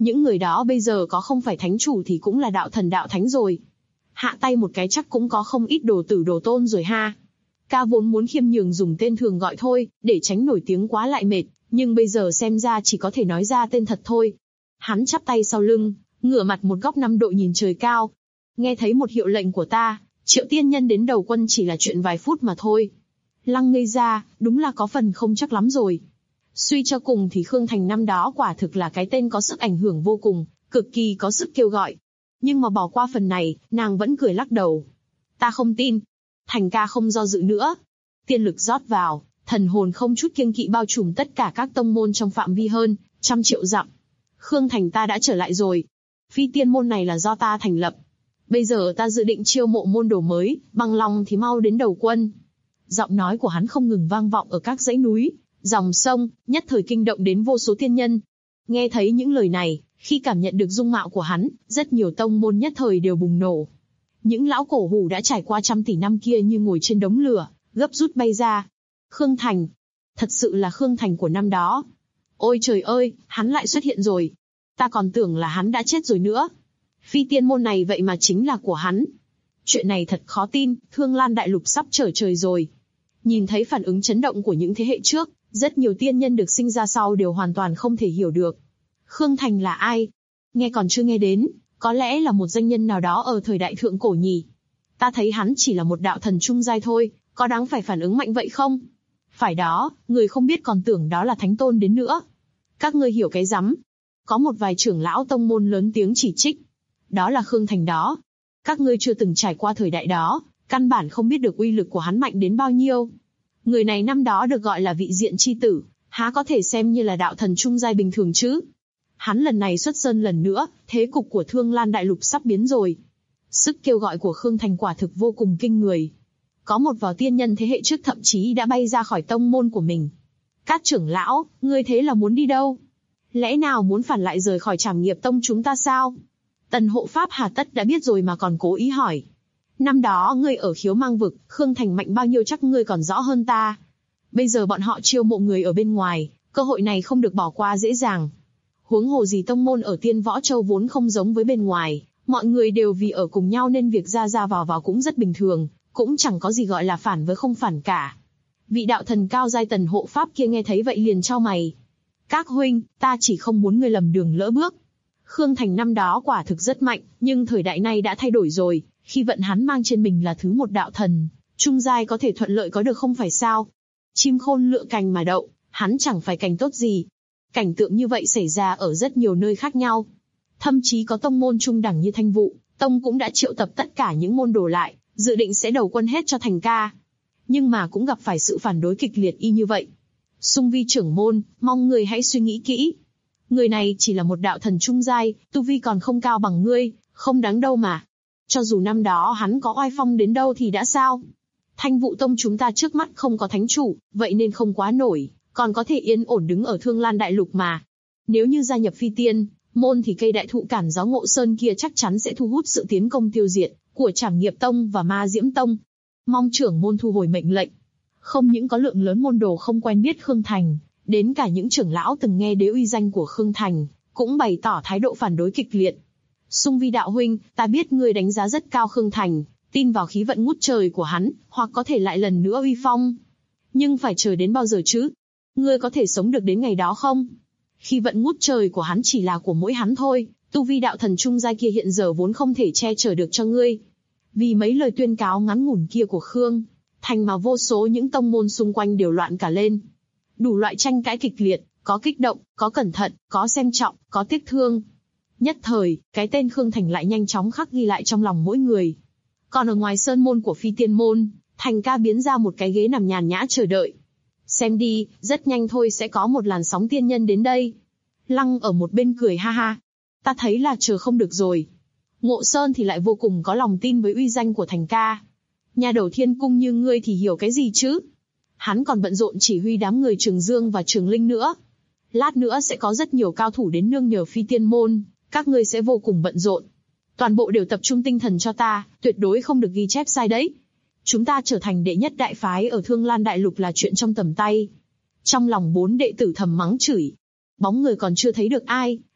Những người đó bây giờ có không phải thánh chủ thì cũng là đạo thần đạo thánh rồi. Hạ tay một cái chắc cũng có không ít đồ tử đồ tôn rồi ha. Ca vốn muốn khiêm nhường dùng tên thường gọi thôi, để tránh nổi tiếng quá lại mệt, nhưng bây giờ xem ra chỉ có thể nói ra tên thật thôi. Hắn chắp tay sau lưng, ngửa mặt một góc 5 độ nhìn trời cao. Nghe thấy một hiệu lệnh của ta, Triệu tiên nhân đến đầu quân chỉ là chuyện vài phút mà thôi. Lăng ngây ra, đúng là có phần không chắc lắm rồi. Suy cho cùng thì Khương Thành năm đó quả thực là cái tên có sức ảnh hưởng vô cùng, cực kỳ có sức kêu gọi. Nhưng mà bỏ qua phần này, nàng vẫn cười lắc đầu. Ta không tin. Thành ca không do dự nữa. Tiên lực rót vào, thần hồn không chút kiêng kỵ bao trùm tất cả các tông môn trong phạm vi hơn 100 triệu dặm. Khương Thành ta đã trở lại rồi. Phi tiên môn này là do ta thành lập. Bây giờ ta dự định chiêu mộ môn đồ mới, bằng lòng thì mau đến đầu quân. Giọng nói của hắn không ngừng vang vọng ở các dãy núi, dòng sông, nhất thời kinh động đến vô số tiên nhân. Nghe thấy những lời này, khi cảm nhận được dung mạo của hắn, rất nhiều tông môn nhất thời đều bùng nổ. Những lão cổ hủ đã trải qua 100 tỷ năm kia như ngồi trên đống lửa, gấp rút bay ra. Khương Thành. Thật sự là Khương Thành của năm đó. Ôi trời ơi, hắn lại xuất hiện rồi. Ta còn tưởng là hắn đã chết rồi nữa. Phi tiên môn này vậy mà chính là của hắn. Chuyện này thật khó tin, Thương Lan Đại Lục sắp trở trời rồi. Nhìn thấy phản ứng chấn động của những thế hệ trước, rất nhiều tiên nhân được sinh ra sau đều hoàn toàn không thể hiểu được. Khương Thành là ai? Nghe còn chưa nghe đến, có lẽ là một danh nhân nào đó ở thời đại thượng cổ nhỉ. Ta thấy hắn chỉ là một đạo thần trung giai thôi, có đáng phải phản ứng mạnh vậy không? Phải đó, người không biết còn tưởng đó là thánh tôn đến nữa. Các ngươi hiểu cái rắm. Có một vài trưởng lão tông môn lớn tiếng chỉ trích. Đó là Khương Thành đó. Các ngươi chưa từng trải qua thời đại đó, căn bản không biết được uy lực của hắn mạnh đến bao nhiêu. Người này năm đó được gọi là vị diện chi tử, há có thể xem như là đạo thần trung giai bình thường chứ? Hắn lần này xuất sơn lần nữa, thế cục của Thương Lan Đại Lục sắp biến rồi. Sức kêu gọi của Khương Thành quả thực vô cùng kinh người. Có một vài tiên nhân thế hệ trước thậm chí đã bay ra khỏi tông môn của mình. Các trưởng lão, ngươi thế là muốn đi đâu? Lẽ nào muốn phản lại rời khỏi Trảm Nghiệp Tông chúng ta sao? Tần hộ pháp hà tất đã biết rồi mà còn cố ý hỏi. Năm đó ngươi ở Khiếu Mang Vực, Khương Thành mạnh bao nhiêu chắc ngươi còn rõ hơn ta. Bây giờ bọn họ chiêu mộ người ở bên ngoài, cơ hội này không được bỏ qua dễ dàng. Huống hồ gì tông môn ở Tiên Võ Châu vốn không giống với bên ngoài, mọi người đều vì ở cùng nhau nên việc ra ra vào cũng rất bình thường, cũng chẳng có gì gọi là phản với không phản cả. Vị đạo thần cao giai Tần hộ pháp kia nghe thấy vậy liền chau mày. Các huynh, ta chỉ không muốn ngươi lầm đường lỡ bước. Khương Thành năm đó quả thực rất mạnh, nhưng thời đại này đã thay đổi rồi, khi vận hắn mang trên mình là thứ một đạo thần, trung giai có thể thuận lợi có được không phải sao? Chim khôn lựa cành mà đậu, hắn chẳng phải cành tốt gì. Cảnh tượng như vậy xảy ra ở rất nhiều nơi khác nhau. Thậm chí có tông môn trung đẳng như Thanh Vụ, tông cũng đã triệu tập tất cả những môn đồ lại, dự định sẽ đầu quân hết cho Thành ca. Nhưng mà cũng gặp phải sự phản đối kịch liệt y như vậy. Sung Vi trưởng môn, mong người hãy suy nghĩ kỹ. Người này chỉ là một đạo thần trung giai, tu vi còn không cao bằng ngươi, không đáng đâu mà. Cho dù năm đó hắn có oai phong đến đâu thì đã sao? Thanh Vụ tông chúng ta trước mắt không có thánh chủ, vậy nên không quá nổi, còn có thể yên ổn đứng ở Thương Lan Đại Lục mà. Nếu như gia nhập Phi tiên môn thì cây đại thụ cản gió Ngộ Sơn kia chắc chắn sẽ thu hút sự tiến công tiêu diệt của Trảm Nghiệp Tông và Ma Diễm Tông. Mong trưởng môn thu hồi mệnh lệnh. Không những có lượng lớn môn đồ không quen biết Khương Thành, đến cả những trưởng lão từng nghe đế uy danh của Khương Thành, cũng bày tỏ thái độ phản đối kịch liệt. Sung Vi đạo huynh, ta biết ngươi đánh giá rất cao Khương Thành, tin vào khí vận ngút trời của hắn, hoặc có thể lại lần nữa uy phong. Nhưng phải chờ đến bao giờ chứ? Ngươi có thể sống được đến ngày đó không? Khí vận ngút trời của hắn chỉ là của mỗi hắn thôi, tu vi đạo thần trung giai kia hiện giờ vốn không thể che chở được cho ngươi. Vì mấy lời tuyên cáo ngắn ngủn kia của Khương Thành mà vô số những tông môn xung quanh đều loạn cả lên. Đủ loại tranh cãi kịch liệt, có kích động, có cẩn thận, có xem trọng, có tiếc thương. Nhất thời, cái tên Khương Thành lại nhanh chóng khắc ghi lại trong lòng mỗi người. Còn ở ngoài sơn môn của Phi tiên môn, Thành ca biến ra một cái ghế nằm nhàn nhã chờ đợi. Xem đi, rất nhanh thôi sẽ có một làn sóng tiên nhân đến đây. Lăng ở một bên cười ha ha. Ta thấy là chờ không được rồi. Ngộ Sơn thì lại vô cùng có lòng tin với uy danh của Thành ca. Nhà đầu thiên cung như ngươi thì hiểu cái gì chứ? Hắn còn bận rộn chỉ huy đám người Trường Dương và Trường Linh nữa. Lát nữa sẽ có rất nhiều cao thủ đến nương nhờ Phi tiên môn, các ngươi sẽ vô cùng bận rộn. Toàn bộ đều tập trung tinh thần cho ta, tuyệt đối không được ghi chép sai đấy. Chúng ta trở thành đệ nhất đại phái ở Thương Lan Đại Lục là chuyện trong tầm tay. Trong lòng 4 đệ tử thầm mắng chửi. Bóng người còn chưa thấy được ai,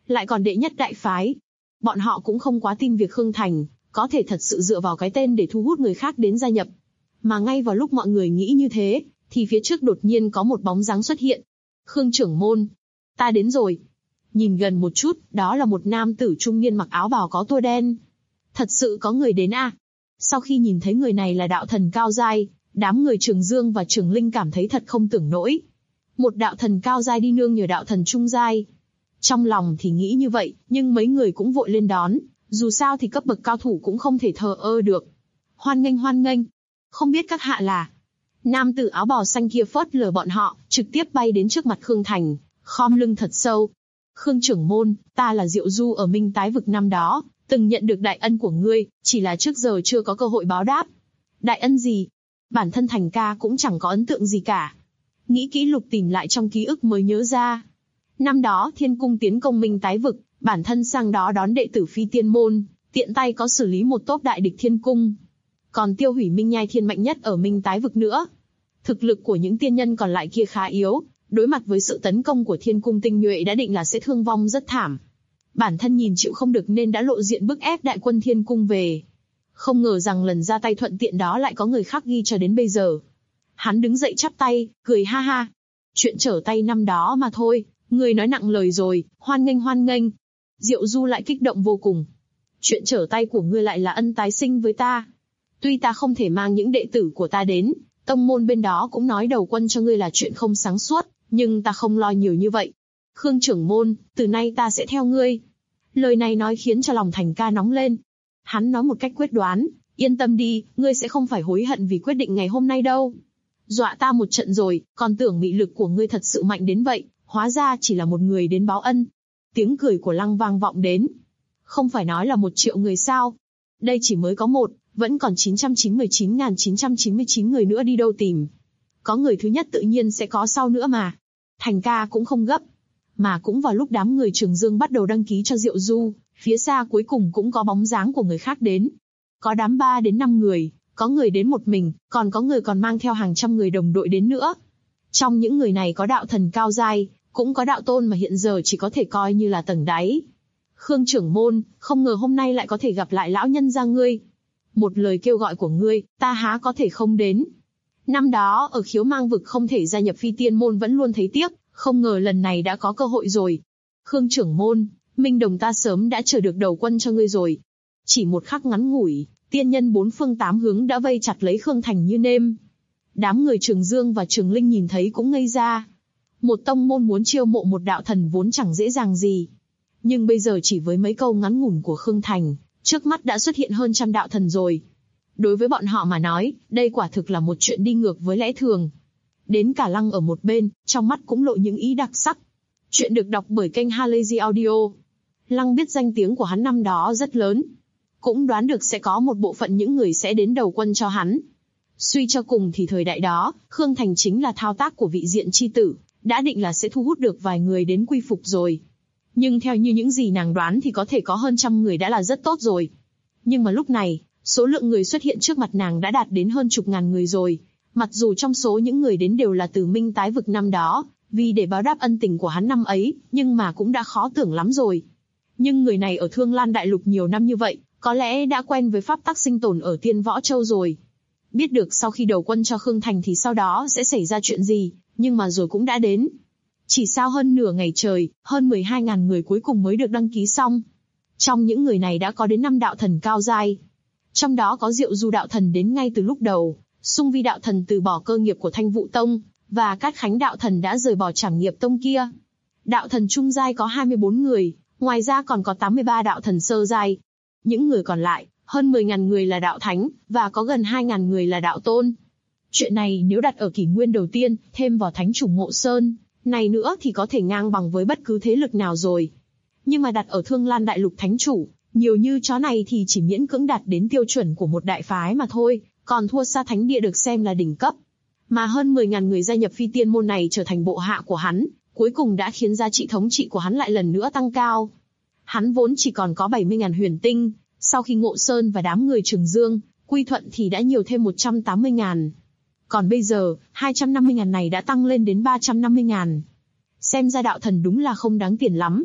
lại còn đệ nhất đại phái. Bọn họ cũng không quá tin việc Khương Thành có thể thật sự dựa vào cái tên để thu hút người khác đến gia nhập. Mà ngay vào lúc mọi người nghĩ như thế, thì phía trước đột nhiên có một bóng dáng xuất hiện. Khương trưởng môn, ta đến rồi. Nhìn gần một chút, đó là một nam tử trung niên mặc áo bào có tua đen. Thật sự có người đến à? Sau khi nhìn thấy người này là đạo thần cao giai, đám người Trường Dương và Trường Linh cảm thấy thật không tưởng nổi. Một đạo thần cao giai đi nương nhờ đạo thần trung giai. Trong lòng thì nghĩ như vậy, nhưng mấy người cũng vội lên đón, dù sao thì cấp bậc cao thủ cũng không thể thờ ơ được. Hoan nghênh hoan nghênh. Không biết các hạ là... Nam tử áo bào xanh kia phớt lờ bọn họ, trực tiếp bay đến trước mặt Khương Thành, khom lưng thật sâu. Khương trưởng môn, ta là Diệu Du ở Minh Tái vực năm đó, từng nhận được đại ân của ngươi, chỉ là trước giờ chưa có cơ hội báo đáp. Đại ân gì? Bản thân Thành ca cũng chẳng có ấn tượng gì cả. Nghĩ kỹ lục tìm lại trong ký ức mới nhớ ra. Năm đó Thiên Cung tiến công Minh Tái vực, bản thân sang đó đón đệ tử Phi Tiên môn, tiện tay có xử lý một tốp đại địch Thiên Cung. Còn tiêu hủy Minh Nhai Thiên mạnh nhất ở Minh Tái vực nữa. Thực lực của những tiên nhân còn lại kia khá yếu, đối mặt với sự tấn công của Thiên Cung tinh nhuệ đã định là sẽ thương vong rất thảm. Bản thân nhìn chịu không được nên đã lộ diện bức ép đại quân Thiên Cung về. Không ngờ rằng lần ra tay thuận tiện đó lại có người khác ghi cho đến bây giờ. Hắn đứng dậy chắp tay, cười ha ha. Chuyện trở tay năm đó mà thôi, người nói nặng lời rồi, hoan nghênh hoan nghênh. Diệu Du lại kích động vô cùng. Chuyện trở tay của ngươi lại là ân tái sinh với ta. Tuy ta không thể mang những đệ tử của ta đến, tông môn bên đó cũng nói đầu quân cho ngươi là chuyện không sáng suốt, nhưng ta không lo nhiều như vậy. Khương trưởng môn, từ nay ta sẽ theo ngươi. Lời này nói khiến cho lòng Thành ca nóng lên. Hắn nói một cách quyết đoán, yên tâm đi, ngươi sẽ không phải hối hận vì quyết định ngày hôm nay đâu. Dọa ta một trận rồi, còn tưởng mị lực của ngươi thật sự mạnh đến vậy, hóa ra chỉ là một người đến báo ân. Tiếng cười của Lăng vang vọng đến. Không phải nói là 1 triệu người sao? Đây chỉ mới có một, vẫn còn 999.999 người nữa đi đâu tìm. Có người thứ nhất tự nhiên sẽ có sau nữa mà. Thành ca cũng không gấp. Mà cũng vào lúc đám người Trường Dương bắt đầu đăng ký cho Diệu Du, phía xa cuối cùng cũng có bóng dáng của người khác đến. Có đám 3 đến 5 người, có người đến một mình, còn có người còn mang theo hàng trăm người đồng đội đến nữa. Trong những người này có đạo thần cao giai, cũng có đạo tôn mà hiện giờ chỉ có thể coi như là tầng đáy. Khương trưởng môn, không ngờ hôm nay lại có thể gặp lại lão nhân gia ngươi. Một lời kêu gọi của ngươi, ta há có thể không đến. Năm đó ở Khiếu Mang vực không thể gia nhập Phi Tiên môn vẫn luôn thấy tiếc, không ngờ lần này đã có cơ hội rồi. Khương trưởng môn, Minh Đồng ta sớm đã chờ được đầu quân cho ngươi rồi. Chỉ một khắc ngắn ngủi, tiên nhân 4 phương 8 hướng đã vây chặt lấy Khương Thành như nêm. Đám người Trường Dương và Trường Linh nhìn thấy cũng ngây ra. Một tông môn muốn chiêu mộ một đạo thần vốn chẳng dễ dàng gì. Nhưng bây giờ chỉ với mấy câu ngắn ngủn của Khương Thành, trước mắt đã xuất hiện hơn 100 đạo thần rồi. Đối với bọn họ mà nói, đây quả thực là một chuyện đi ngược với lẽ thường. Đến cả Lăng ở một bên, trong mắt cũng lộ những ý đặc sắc. Chuyện được đọc bởi kênh Halazy Audio. Lăng biết danh tiếng của hắn năm đó rất lớn. Cũng đoán được sẽ có một bộ phận những người sẽ đến đầu quân cho hắn. Suy cho cùng thì thời đại đó, Khương Thành chính là thao tác của vị diện chi tử, đã định là sẽ thu hút được vài người đến quy phục rồi. Nhưng theo như những gì nàng đoán thì có thể có hơn 100 người đã là rất tốt rồi. Nhưng mà lúc này, số lượng người xuất hiện trước mặt nàng đã đạt đến hơn chục ngàn người rồi. Mặc dù trong số những người đến đều là từ Minh Tái vực năm đó, vì để báo đáp ân tình của hắn năm ấy, nhưng mà cũng đã khó tưởng lắm rồi. Nhưng người này ở Thương Lan Đại Lục nhiều năm như vậy, có lẽ đã quen với pháp tắc sinh tồn ở Tiên Võ Châu rồi. Biết được sau khi đầu quân cho Khương Thành thì sau đó sẽ xảy ra chuyện gì, nhưng mà rồi cũng đã đến. Chỉ sau hơn nửa ngày trời, hơn 12.000 người cuối cùng mới được đăng ký xong. Trong những người này đã có đến 5 đạo thần cao giai. Trong đó có Diệu Du đạo thần đến ngay từ lúc đầu, Sung Vi đạo thần từ bỏ cơ nghiệp của Thanh Vũ Tông, và Cát Khánh đạo thần đã rời bỏ Trảm Nghiệp Tông kia. Đạo thần trung giai có 24 người, ngoài ra còn có 83 đạo thần sơ giai. Những người còn lại, hơn 10.000 người là đạo thánh, và có gần 2.000 người là đạo tôn. Chuyện này nếu đặt ở kỷ nguyên đầu tiên, thêm vào thánh chủ Ngộ Sơn, này nữa thì có thể ngang bằng với bất cứ thế lực nào rồi. Nhưng mà đặt ở Thương Lan Đại Lục thánh chủ, nhiều như chó này thì chỉ miễn cưỡng đạt đến tiêu chuẩn của một đại phái mà thôi, còn thua xa thánh địa được xem là đỉnh cấp. Mà hơn 10.000 người gia nhập Phi Tiên môn này trở thành bộ hạ của hắn, cuối cùng đã khiến giá trị thống trị của hắn lại lần nữa tăng cao. Hắn vốn chỉ còn có 70.000 huyền tinh, sau khi Ngộ Sơn và đám người Trường Dương quy thuận thì đã nhiều thêm 180.000. Còn bây giờ, 250.000 này đã tăng lên đến 350.000. Xem ra đạo thần đúng là không đáng tiền lắm.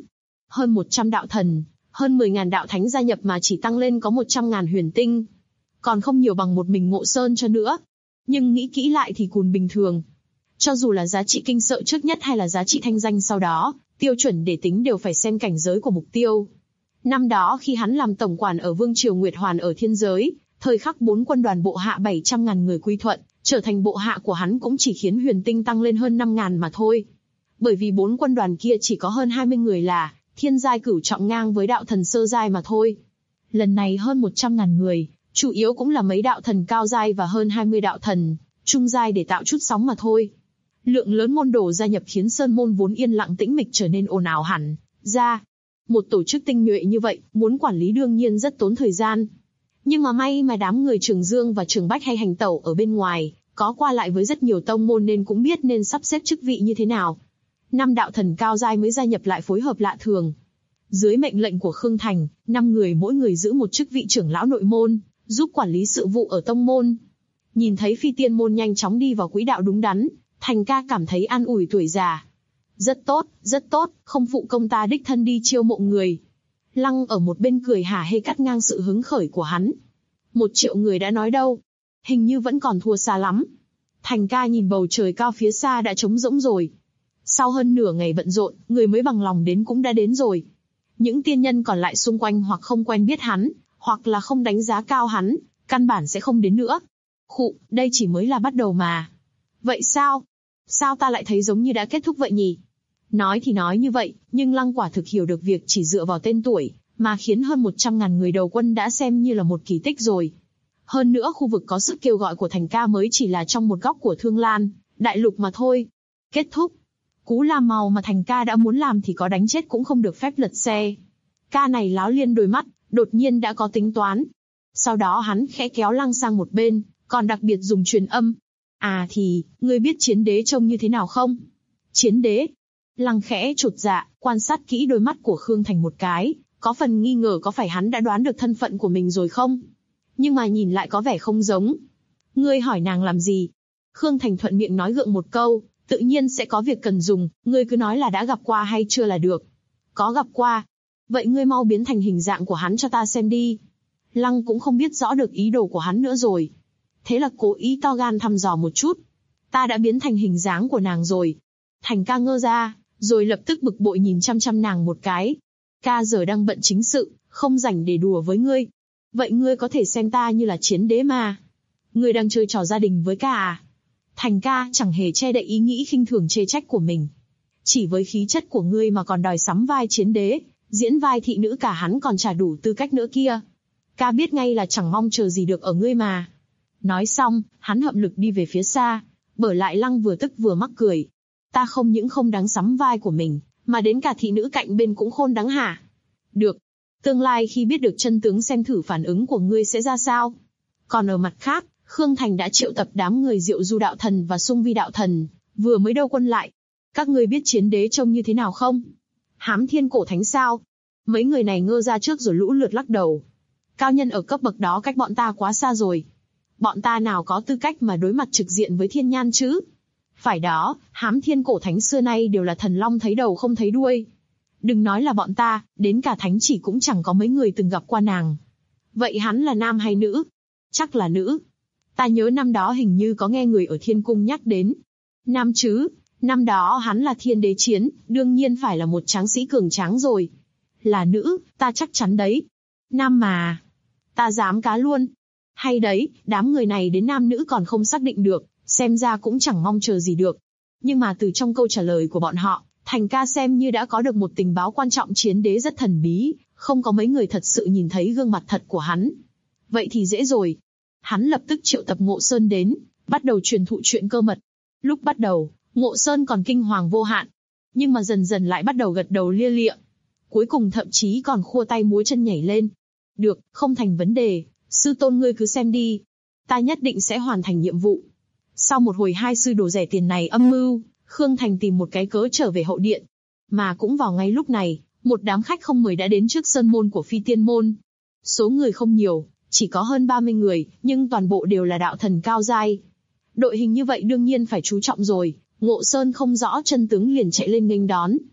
hơn 100 đạo thần, hơn 10.000 đạo thánh gia nhập mà chỉ tăng lên có 100.000 huyền tinh. Còn không nhiều bằng một mình Ngộ Sơn cho nữa. Nhưng nghĩ kỹ lại thì cùn bình thường. Cho dù là giá trị kinh sợ trước nhất hay là giá trị thanh danh sau đó, tiêu chuẩn để tính đều phải xem cảnh giới của mục tiêu. Năm đó khi hắn làm tổng quản ở Vương triều Nguyệt Hoàn ở thiên giới, thời khắc 4 quân đoàn bộ hạ 700.000 người quy thuận, trở thành bộ hạ của hắn cũng chỉ khiến huyền tinh tăng lên hơn 5.000 mà thôi. Bởi vì 4 quân đoàn kia chỉ có hơn 20 người là thiên giai cửu trọng ngang với đạo thần sơ giai mà thôi. Lần này hơn 100.000 người, chủ yếu cũng là mấy đạo thần cao giai và hơn 20 đạo thần trung giai để tạo chút sóng mà thôi. Lượng lớn môn đồ gia nhập khiến sơn môn vốn yên lặng tĩnh mịch trở nên ồn ào hẳn ra. Một tổ chức tinh nhuệ như vậy, muốn quản lý đương nhiên rất tốn thời gian. Nhưng mà may mà đám người Trường Dương và Trường Bách hay hành tẩu ở bên ngoài, có qua lại với rất nhiều tông môn nên cũng biết nên sắp xếp chức vị như thế nào. 5 đạo thần cao giai mới gia nhập lại phối hợp lạ thường. Dưới mệnh lệnh của Khương Thành, 5 người mỗi người giữ một chức vị trưởng lão nội môn, giúp quản lý sự vụ ở tông môn. Nhìn thấy Phi Tiên môn nhanh chóng đi vào quỹ đạo đúng đắn, Thành ca cảm thấy an ủi tuổi già. Rất tốt, không phụ công ta đích thân đi chiêu mộ người. Lăng ở một bên cười hả hê cắt ngang sự hứng khởi của hắn. 1 triệu người đã nói đâu, hình như vẫn còn thua xa lắm. Thành ca nhìn bầu trời cao phía xa đã trống rỗng rồi. Sau hơn nửa ngày bận rộn, người mới bằng lòng đến cũng đã đến rồi. Những tiên nhân còn lại xung quanh hoặc không quen biết hắn, hoặc là không đánh giá cao hắn, căn bản sẽ không đến nữa. Khụ, đây chỉ mới là bắt đầu mà. Vậy sao? Sao ta lại thấy giống như đã kết thúc vậy nhỉ? Nói thì nói như vậy, nhưng Lăng quả thực hiểu được việc chỉ dựa vào tên tuổi, mà khiến hơn 100.000 người đầu quân đã xem như là một kỳ tích rồi. Hơn nữa khu vực có sức kêu gọi của Thành ca mới chỉ là trong một góc của Thương Lan, đại lục mà thôi. Kết thúc. Cú la màu mà Thành ca đã muốn làm thì có đánh chết cũng không được phép lật xe. Ca này láo liên đôi mắt, đột nhiên đã có tính toán. Sau đó hắn khẽ kéo Lăng sang một bên, còn đặc biệt dùng truyền âm. À thì, ngươi biết chiến đế trông như thế nào không? Chiến đế? Lăng khẽ chột dạ, quan sát kỹ đôi mắt của Khương Thành một cái, có phần nghi ngờ có phải hắn đã đoán được thân phận của mình rồi không? Nhưng mà nhìn lại có vẻ không giống. Ngươi hỏi nàng làm gì? Khương Thành thuận miệng nói gượng một câu, tự nhiên sẽ có việc cần dùng, ngươi cứ nói là đã gặp qua hay chưa là được. Có gặp qua. Vậy ngươi mau biến thành hình dạng của hắn cho ta xem đi. Lăng cũng không biết rõ được ý đồ của hắn nữa rồi. Thế là cố ý to gan thăm dò một chút. Ta đã biến thành hình dáng của nàng rồi. Thành ca ngơ ra, rồi lập tức bực bội nhìn chăm chăm nàng một cái. Ca giờ đang bận chính sự, không rảnh để đùa với ngươi. Vậy ngươi có thể xem ta như là chiến đế mà. Ngươi đang chơi trò gia đình với ca à? Thành ca chẳng hề che đậy ý nghĩ khinh thường chê trách của mình. Chỉ với khí chất của ngươi mà còn đòi sắm vai chiến đế, diễn vai thị nữ cả hắn còn chả đủ tư cách nữa kia. Ca biết ngay là chẳng mong chờ gì được ở ngươi mà. Nói xong, hắn hậm lực đi về phía xa, bở lại Lăng vừa tức vừa mắc cười. Ta không những không đáng sắm vai của mình, mà đến cả thị nữ cạnh bên cũng khôn đáng hả? Được. Tương lai khi biết được chân tướng xem thử phản ứng của ngươi sẽ ra sao. Còn ở mặt khác, Khương Thành đã triệu tập đám người Diệu Du đạo thần và Sung Vi đạo thần, vừa mới đâu quân lại. Các ngươi biết chiến đế trông như thế nào không? Hám Thiên Cổ Thánh sao? Mấy người này ngơ ra trước rồi lũ lượt lắc đầu. Cao nhân ở cấp bậc đó cách bọn ta quá xa rồi. Bọn ta nào có tư cách mà đối mặt trực diện với thiên nhan chứ? Phải đó, Hám Thiên Cổ Thánh xưa nay đều là thần long thấy đầu không thấy đuôi. Đừng nói là bọn ta, đến cả thánh chỉ cũng chẳng có mấy người từng gặp qua nàng. Vậy hắn là nam hay nữ? Chắc là nữ. Ta nhớ năm đó hình như có nghe người ở Thiên Cung nhắc đến. Nam chứ, năm đó hắn là thiên đế chiến, đương nhiên phải là một tráng sĩ cường tráng rồi. Là nữ, ta chắc chắn đấy. Nam mà. Ta dám cá luôn. Hay đấy, đám người này đến nam nữ còn không xác định được, xem ra cũng chẳng mong chờ gì được. Nhưng mà từ trong câu trả lời của bọn họ, Thành ca xem như đã có được một tình báo quan trọng chiến đế rất thần bí, không có mấy người thật sự nhìn thấy gương mặt thật của hắn. Vậy thì dễ rồi. Hắn lập tức triệu tập Ngộ Sơn đến, bắt đầu truyền thụ chuyện cơ mật. Lúc bắt đầu, Ngộ Sơn còn kinh hoàng vô hạn, nhưng mà dần dần lại bắt đầu gật đầu lia lịa. Cuối cùng thậm chí còn khua tay múa chân nhảy lên. Được, không thành vấn đề, sư tôn ngươi cứ xem đi. Ta nhất định sẽ hoàn thành nhiệm vụ. Sau một hồi hai sư đồ rẻ tiền này âm mưu, Khương Thành tìm một cái cớ trở về hậu điện. Mà cũng vào ngay lúc này, một đám khách không mời đã đến trước sơn môn của Phi Tiên môn. Số người không nhiều, chỉ có hơn 30 người, nhưng toàn bộ đều là đạo thần cao giai. Đội hình như vậy đương nhiên phải chú trọng rồi. Ngộ Sơn không rõ chân tướng liền chạy lên nghênh đón.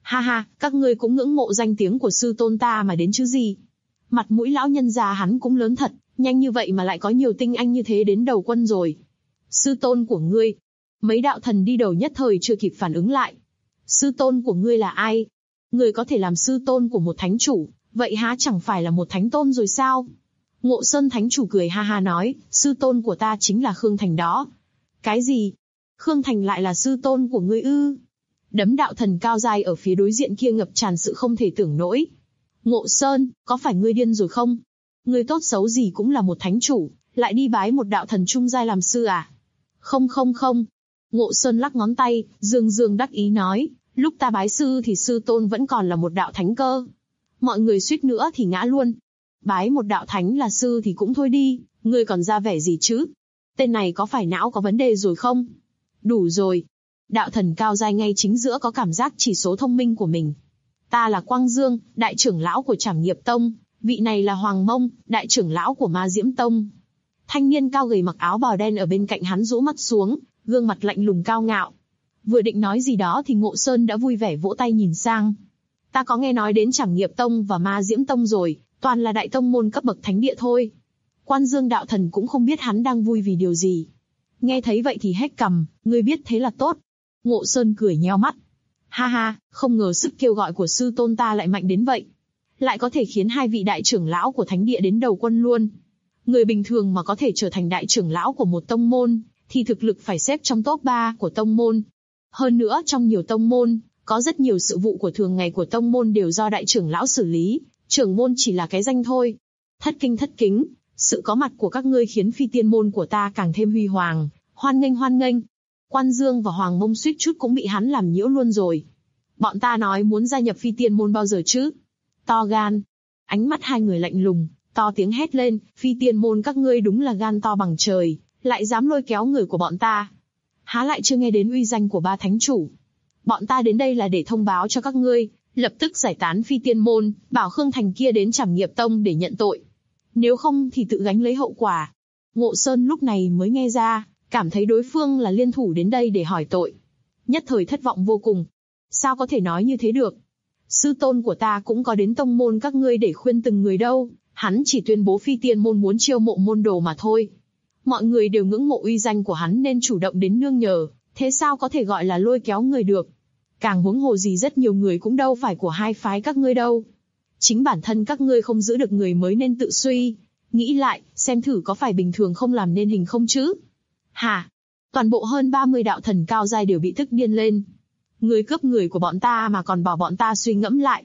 Ha ha, các ngươi cũng ngưỡng mộ danh tiếng của sư tôn ta mà đến chứ gì. Mặt mũi lão nhân già hắn cũng lớn thật, nhanh như vậy mà lại có nhiều tinh anh như thế đến đầu quân rồi. Sư tôn của ngươi. Mấy đạo thần đi đầu nhất thời chưa kịp phản ứng lại. Sư tôn của ngươi là ai? Ngươi có thể làm sư tôn của một thánh chủ, vậy há chẳng phải là một thánh tôn rồi sao? Ngộ Sơn thánh chủ cười ha ha nói, sư tôn của ta chính là Khương Thành đó. Cái gì? Khương Thành lại là sư tôn của ngươi ư? Đấm đạo thần cao dài ở phía đối diện kia ngập tràn sự không thể tưởng nổi. Ngộ Sơn, có phải ngươi điên rồi không? Ngươi tốt xấu gì cũng là một thánh chủ, lại đi bái một đạo thần trung giai làm sư à? Không không không. Ngộ Sơn lắc ngón tay, dương dương đắc ý nói, lúc ta bái sư thì sư tôn vẫn còn là một đạo thánh cơ. Mọi người suýt nữa thì ngã luôn. Bái một đạo thánh là sư thì cũng thôi đi, ngươi còn ra vẻ gì chứ? Tên này có phải não có vấn đề rồi không? Đủ rồi. Đạo thần cao giai ngay chính giữa có cảm giác chỉ số thông minh của mình. Ta là Quang Dương, đại trưởng lão của Trảm Nghiệp Tông, vị này là Hoàng Mông, đại trưởng lão của Ma Diễm Tông. Thanh niên cao gầy mặc áo bào đen ở bên cạnh hắn rũ mắt xuống, gương mặt lạnh lùng cao ngạo. Vừa định nói gì đó thì Ngộ Sơn đã vui vẻ vỗ tay nhìn sang. Ta có nghe nói đến Trảm Nghiệp Tông và Ma Diễm Tông rồi, toàn là đại tông môn cấp bậc thánh địa thôi. Quan Dương đạo thần cũng không biết hắn đang vui vì điều gì. Nghe thấy vậy thì hét cằm, ngươi biết thế là tốt. Ngộ Sơn cười nheo mắt. Ha ha, không ngờ sức kêu gọi của sư tôn ta lại mạnh đến vậy. Lại có thể khiến hai vị đại trưởng lão của thánh địa đến đầu quân luôn. Người bình thường mà có thể trở thành đại trưởng lão của một tông môn, thì thực lực phải xếp trong top 3 của tông môn. Hơn nữa trong nhiều tông môn, có rất nhiều sự vụ của thường ngày của tông môn đều do đại trưởng lão xử lý, trưởng môn chỉ là cái danh thôi. Thất kính, sự có mặt của các ngươi khiến phi tiên môn của ta càng thêm huy hoàng, hoan nghênh. Quan Dương và Hoàng Mông suýt chút cũng bị hắn làm nhiễu luôn rồi. Bọn ta nói muốn gia nhập phi tiên môn bao giờ chứ? To gan. Ánh mắt hai người lạnh lùng, to tiếng hét lên, phi tiên môn các ngươi đúng là gan to bằng trời, lại dám lôi kéo người của bọn ta. Há lại chưa nghe đến uy danh của ba thánh chủ. Bọn ta đến đây là để thông báo cho các ngươi, lập tức giải tán phi tiên môn, bảo Khương Thành kia đến Trảm Nghiệp Tông để nhận tội. Nếu không thì tự gánh lấy hậu quả. Ngộ Sơn lúc này mới nghe ra, cảm thấy đối phương là liên thủ đến đây để hỏi tội. Nhất thời thất vọng vô cùng. Sao có thể nói như thế được? Sư tôn của ta cũng có đến tông môn các ngươi để khuyên từng người đâu, hắn chỉ tuyên bố phi tiên môn muốn chiêu mộ môn đồ mà thôi. Mọi người đều ngưỡng mộ uy danh của hắn nên chủ động đến nương nhờ, thế sao có thể gọi là lôi kéo người được? Càng huống hồ gì rất nhiều người cũng đâu phải của hai phái các ngươi đâu. Chính bản thân các ngươi không giữ được người mới nên tự suy. Nghĩ lại, xem thử có phải bình thường không làm nên hình không chứ? Hả? Toàn bộ hơn 30 đạo thần cao giai đều bị tức điên lên. Ngươi cướp người của bọn ta mà còn bảo bọn ta suy ngẫm lại.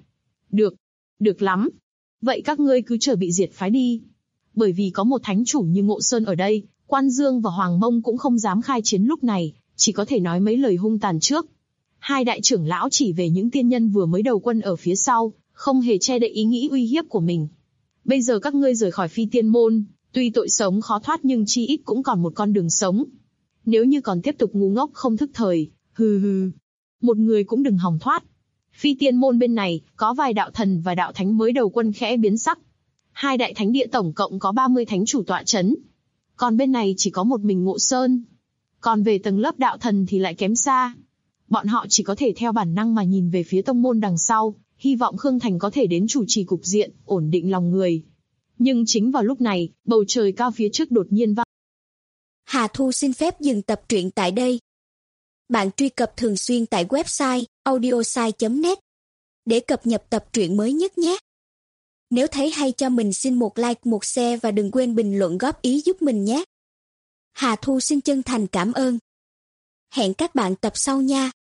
Được lắm. Vậy các ngươi cứ chờ bị diệt phái đi. Bởi vì có một thánh chủ như Ngộ Sơn ở đây, Quan Dương và Hoàng Mông cũng không dám khai chiến lúc này, chỉ có thể nói mấy lời hung tàn trước. Hai đại trưởng lão chỉ về những tiên nhân vừa mới đầu quân ở phía sau, không hề che đậy ý nghĩ uy hiếp của mình. Bây giờ các ngươi rời khỏi phi tiên môn, tuy tội sống khó thoát nhưng chi ít cũng còn một con đường sống. Nếu như còn tiếp tục ngu ngốc không thức thời, hừ, một người cũng đừng hòng thoát. Phi tiên môn bên này, có vài đạo thần và đạo thánh mới đầu quân khẽ biến sắc. Hai đại thánh địa tổng cộng có 30 thánh chủ tọa chấn. Còn bên này chỉ có một mình Ngộ Sơn. Còn về tầng lớp đạo thần thì lại kém xa. Bọn họ chỉ có thể theo bản năng mà nhìn về phía tông môn đằng sau, hy vọng Khương Thành có thể đến chủ trì cục diện, ổn định lòng người. Nhưng chính vào lúc này, bầu trời cao phía trước đột nhiên vang. Hà Thu xin phép dừng tập truyện tại đây. Bạn truy cập thường xuyên tại website audiosai.net để cập nhật tập truyện mới nhất nhé. Nếu thấy hay cho mình xin một like, một share và đừng quên bình luận góp ý giúp mình nhé. Hà Thu xin chân thành cảm ơn. Hẹn các bạn tập sau nha.